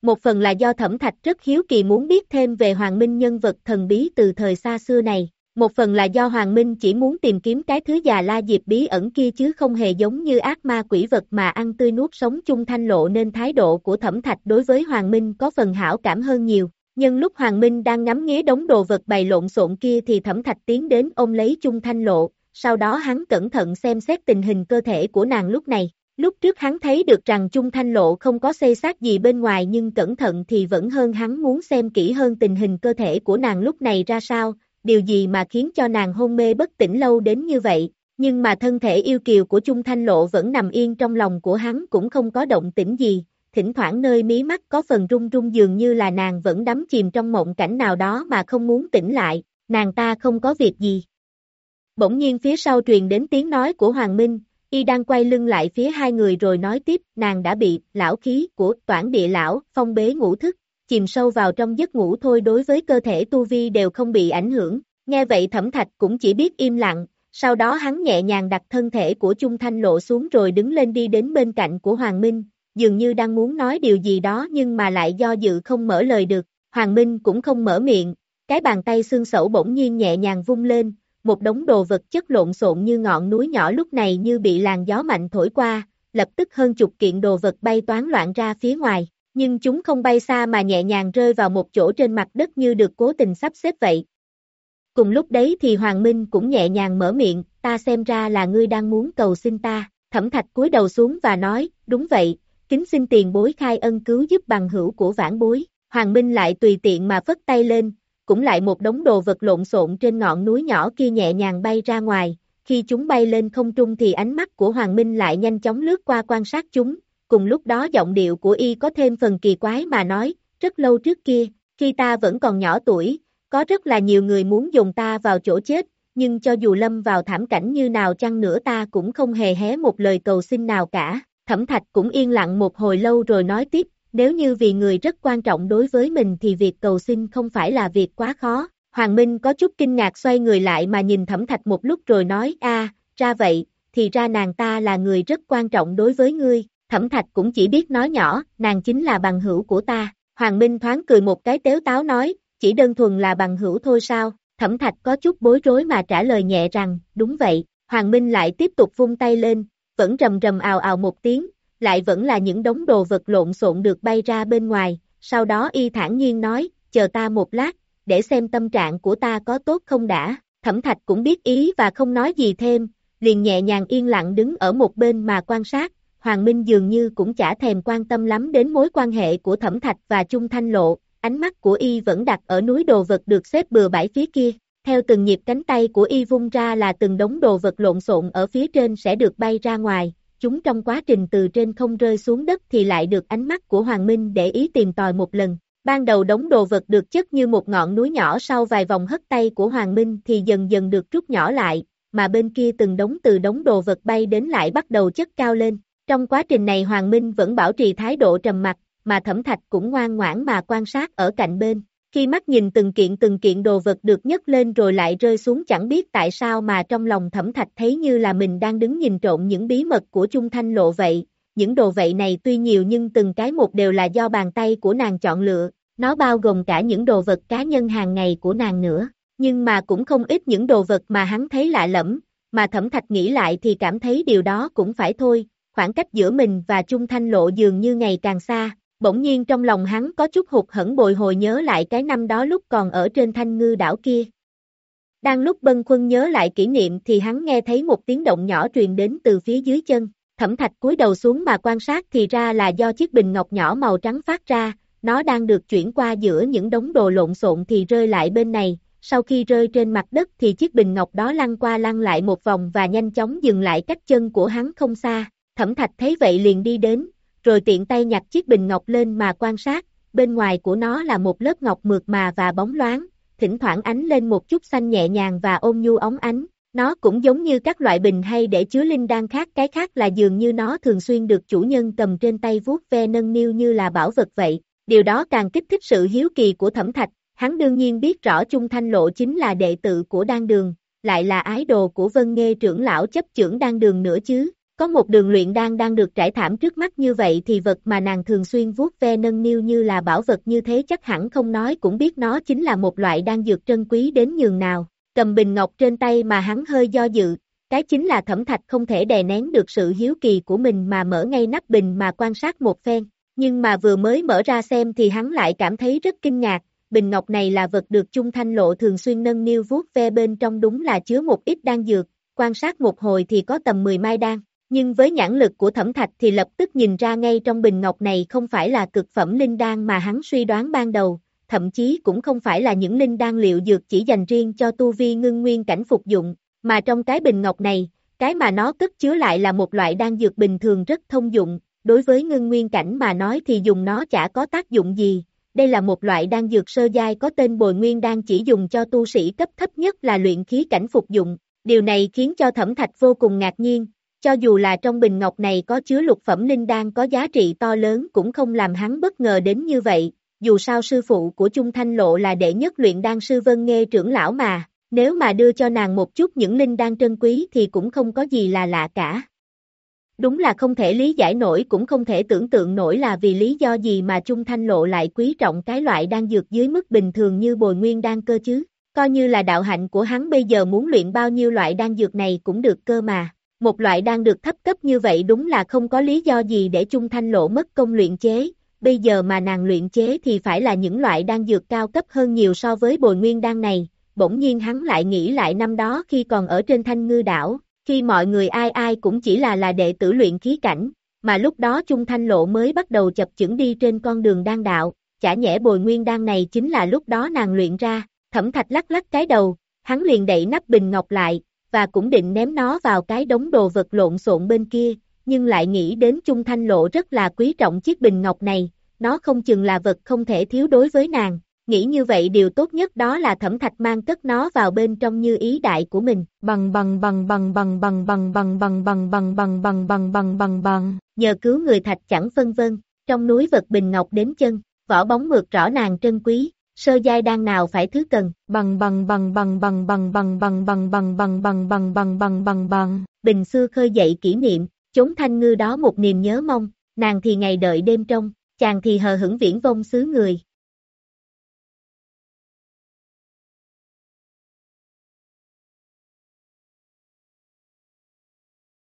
Một phần là do Thẩm Thạch rất hiếu kỳ muốn biết thêm về Hoàng Minh nhân vật thần bí từ thời xa xưa này, một phần là do Hoàng Minh chỉ muốn tìm kiếm cái thứ già la diệp bí ẩn kia chứ không hề giống như ác ma quỷ vật mà ăn tươi nuốt sống Chung Thanh Lộ, nên thái độ của Thẩm Thạch đối với Hoàng Minh có phần hảo cảm hơn nhiều. Nhưng lúc Hoàng Minh đang ngắm nghía đống đồ vật bày lộn xộn kia thì Thẩm Thạch tiến đến ôm lấy Chung Thanh Lộ, sau đó hắn cẩn thận xem xét tình hình cơ thể của nàng lúc này. Lúc trước hắn thấy được rằng Chung Thanh Lộ không có xây xát gì bên ngoài, nhưng cẩn thận thì vẫn hơn, hắn muốn xem kỹ hơn tình hình cơ thể của nàng lúc này ra sao, điều gì mà khiến cho nàng hôn mê bất tỉnh lâu đến như vậy. Nhưng mà thân thể yêu kiều của Chung Thanh Lộ vẫn nằm yên trong lòng của hắn, cũng không có động tĩnh gì, thỉnh thoảng nơi mí mắt có phần run run, dường như là nàng vẫn đắm chìm trong mộng cảnh nào đó mà không muốn tỉnh lại. Nàng ta không có việc gì. Bỗng nhiên phía sau truyền đến tiếng nói của Hoàng Minh. Y đang quay lưng lại phía hai người rồi nói tiếp, nàng đã bị lão khí của Toản Địa Lão phong bế ngủ thức, chìm sâu vào trong giấc ngủ thôi, đối với cơ thể tu vi đều không bị ảnh hưởng. Nghe vậy Thẩm Thạch cũng chỉ biết im lặng, sau đó hắn nhẹ nhàng đặt thân thể của Chung Thanh Lộ xuống rồi đứng lên đi đến bên cạnh của Hoàng Minh, dường như đang muốn nói điều gì đó nhưng mà lại do dự không mở lời được. Hoàng Minh cũng không mở miệng, cái bàn tay xương sẩu bỗng nhiên nhẹ nhàng vung lên. Một đống đồ vật chất lộn xộn như ngọn núi nhỏ lúc này như bị làn gió mạnh thổi qua, lập tức hơn chục kiện đồ vật bay toán loạn ra phía ngoài, nhưng chúng không bay xa mà nhẹ nhàng rơi vào một chỗ trên mặt đất như được cố tình sắp xếp vậy. Cùng lúc đấy thì Hoàng Minh cũng nhẹ nhàng mở miệng, ta xem ra là ngươi đang muốn cầu xin ta. Thẩm Thạch cúi đầu xuống và nói, đúng vậy, kính xin tiền bối khai ân cứu giúp bằng hữu của vãn bối. Hoàng Minh lại tùy tiện mà phất tay lên, cũng lại một đống đồ vật lộn xộn trên ngọn núi nhỏ kia nhẹ nhàng bay ra ngoài. Khi chúng bay lên không trung thì ánh mắt của Hoàng Minh lại nhanh chóng lướt qua quan sát chúng, cùng lúc đó giọng điệu của y có thêm phần kỳ quái mà nói, rất lâu trước kia, khi ta vẫn còn nhỏ tuổi, có rất là nhiều người muốn dồn ta vào chỗ chết, nhưng cho dù lâm vào thảm cảnh như nào chăng nữa ta cũng không hề hé một lời cầu xin nào cả. Thẩm Thạch cũng yên lặng một hồi lâu rồi nói tiếp, nếu như vì người rất quan trọng đối với mình thì việc cầu xin không phải là việc quá khó. Hoàng Minh có chút kinh ngạc xoay người lại mà nhìn Thẩm Thạch một lúc rồi nói, a, ra vậy, thì ra nàng ta là người rất quan trọng đối với ngươi. Thẩm Thạch cũng chỉ biết nói nhỏ, nàng chính là bằng hữu của ta. Hoàng Minh thoáng cười một cái tếu táo nói, chỉ đơn thuần là bằng hữu thôi sao? Thẩm Thạch có chút bối rối mà trả lời nhẹ rằng, đúng vậy. Hoàng Minh lại tiếp tục vung tay lên, vẫn rầm rầm ào ào một tiếng, lại vẫn là những đống đồ vật lộn xộn được bay ra bên ngoài, sau đó y thản nhiên nói, chờ ta một lát, để xem tâm trạng của ta có tốt không đã. Thẩm Thạch cũng biết ý và không nói gì thêm, liền nhẹ nhàng yên lặng đứng ở một bên mà quan sát. Hoàng Minh dường như cũng chả thèm quan tâm lắm đến mối quan hệ của Thẩm Thạch và Chung Thanh Lộ, ánh mắt của y vẫn đặt ở núi đồ vật được xếp bừa bãi phía kia. Theo từng nhịp cánh tay của y vung ra là từng đống đồ vật lộn xộn ở phía trên sẽ được bay ra ngoài. Chúng trong quá trình từ trên không rơi xuống đất thì lại được ánh mắt của Hoàng Minh để ý tìm tòi một lần. Ban đầu đống đồ vật được chất như một ngọn núi nhỏ, sau vài vòng hất tay của Hoàng Minh thì dần dần được rút nhỏ lại, mà bên kia từng đống từ đống đồ vật bay đến lại bắt đầu chất cao lên. Trong quá trình này Hoàng Minh vẫn bảo trì thái độ trầm mặc, mà Thẩm Thạch cũng ngoan ngoãn mà quan sát ở cạnh bên. Khi mắt nhìn từng kiện từng kiện đồ vật được nhấc lên rồi lại rơi xuống, chẳng biết tại sao mà trong lòng Thẩm Thạch thấy như là mình đang đứng nhìn trộm những bí mật của Chung Thanh Lộ vậy. Những đồ vậy này tuy nhiều nhưng từng cái một đều là do bàn tay của nàng chọn lựa, nó bao gồm cả những đồ vật cá nhân hàng ngày của nàng nữa. Nhưng mà cũng không ít những đồ vật mà hắn thấy lạ lẫm, mà Thẩm Thạch nghĩ lại thì cảm thấy điều đó cũng phải thôi, khoảng cách giữa mình và Chung Thanh Lộ dường như ngày càng xa. Bỗng nhiên trong lòng hắn có chút hụt hẫng, bồi hồi nhớ lại cái năm đó lúc còn ở trên Thanh Ngư đảo kia. Đang lúc bâng khuâng nhớ lại kỷ niệm thì hắn nghe thấy một tiếng động nhỏ truyền đến từ phía dưới chân. Thẩm Thạch cúi đầu xuống mà quan sát thì ra là do chiếc bình ngọc nhỏ màu trắng phát ra, nó đang được chuyển qua giữa những đống đồ lộn xộn thì rơi lại bên này. Sau khi rơi trên mặt đất thì chiếc bình ngọc đó lăn qua lăn lại một vòng và nhanh chóng dừng lại cách chân của hắn không xa. Thẩm Thạch thấy vậy liền đi đến, rồi tiện tay nhặt chiếc bình ngọc lên mà quan sát. Bên ngoài của nó là một lớp ngọc mượt mà và bóng loáng, thỉnh thoảng ánh lên một chút xanh nhẹ nhàng và ôn nhu óng ánh. Nó cũng giống như các loại bình hay để chứa linh đan khác, cái khác là dường như nó thường xuyên được chủ nhân cầm trên tay vuốt ve nâng niu như là bảo vật vậy. Điều đó càng kích thích sự hiếu kỳ của Thẩm Thạch. Hắn đương nhiên biết rõ Chung Thanh Lộ chính là đệ tử của Đan Đường, lại là ái đồ của Vân Nghê trưởng lão chấp chưởng Đan Đường nữa chứ. Có một đường luyện đan đang được trải thảm trước mắt như vậy thì vật mà nàng thường xuyên vuốt ve nâng niu như là bảo vật như thế chắc hẳn không nói cũng biết nó chính là một loại đan dược trân quý đến nhường nào. Cầm bình ngọc trên tay mà hắn hơi do dự, cái chính là Thẩm Thạch không thể đè nén được sự hiếu kỳ của mình mà mở ngay nắp bình mà quan sát một phen. Nhưng mà vừa mới mở ra xem thì hắn lại cảm thấy rất kinh ngạc, bình ngọc này là vật được Chung Thanh Lộ thường xuyên nâng niu vuốt ve bên trong đúng là chứa một ít đan dược, quan sát một hồi thì có tầm mười mai đan. Nhưng với nhãn lực của Thẩm Thạch thì lập tức nhìn ra ngay trong bình ngọc này không phải là cực phẩm linh đan mà hắn suy đoán ban đầu, thậm chí cũng không phải là những linh đan liệu dược chỉ dành riêng cho tu vi ngưng nguyên cảnh phục dụng, mà trong cái bình ngọc này, cái mà nó cất chứa lại là một loại đan dược bình thường rất thông dụng, đối với ngưng nguyên cảnh mà nói thì dùng nó chả có tác dụng gì. Đây là một loại đan dược sơ giai có tên Bồi Nguyên đan chỉ dùng cho tu sĩ cấp thấp nhất là luyện khí cảnh phục dụng. Điều này khiến cho Thẩm Thạch vô cùng ngạc nhiên, cho dù là trong bình ngọc này có chứa lục phẩm linh đan có giá trị to lớn cũng không làm hắn bất ngờ đến như vậy, dù sao sư phụ của Chung Thanh Lộ là đệ nhất luyện đan sư Vân Nghê trưởng lão mà, nếu mà đưa cho nàng một chút những linh đan trân quý thì cũng không có gì là lạ cả. Đúng là không thể lý giải nổi cũng không thể tưởng tượng nổi là vì lý do gì mà Chung Thanh Lộ lại quý trọng cái loại đan dược dưới mức bình thường như Bồi Nguyên đan cơ chứ, coi như là đạo hạnh của hắn bây giờ muốn luyện bao nhiêu loại đan dược này cũng được cơ mà. Một loại đan được thấp cấp như vậy đúng là không có lý do gì để Chung Thanh Lộ mất công luyện chế, bây giờ mà nàng luyện chế thì phải là những loại đan dược cao cấp hơn nhiều so với Bồi Nguyên đan này. Bỗng nhiên hắn lại nghĩ lại năm đó khi còn ở trên Thanh Ngư đảo, khi mọi người ai ai cũng chỉ là là đệ tử luyện khí cảnh, mà lúc đó Chung Thanh Lộ mới bắt đầu chập chững đi trên con đường đan đạo, chả nhẽ Bồi Nguyên đan này chính là lúc đó nàng luyện ra. Thẩm Thạch lắc lắc cái đầu, hắn liền đậy nắp bình ngọc lại, và cũng định ném nó vào cái đống đồ vật lộn xộn bên kia, nhưng lại nghĩ đến Chung Thanh Lộ rất là quý trọng chiếc bình ngọc này, nó không chừng là vật không thể thiếu đối với nàng. Nghĩ như vậy điều tốt nhất đó là Thẩm Thạch mang cất nó vào bên trong như ý đại của mình. Bằng bằng bằng bằng bằng bằng bằng bằng bằng bằng bằng bằng bằng bằng bằng bằng bằng. Nhờ cứu người Thạch chẳng phân vân, trong núi vật bình ngọc đến chân, vỏ bóng mượt rõ nàng trân quý, sơ giai đan nào phải thứ cần. Bằng bằng bằng bằng bằng bằng bằng bằng bằng bằng bằng bằng bằng bằng bằng bằng bằng. Bình xưa khơi dậy kỷ niệm, chốn Thanh Ngư đó một niềm nhớ mong, nàng thì ngày đợi đêm trông, chàng thì hờ hững viễn vông xứ người.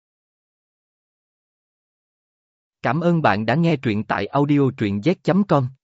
Cảm ơn bạn đã nghe truyện tại audio truyện z chấm com.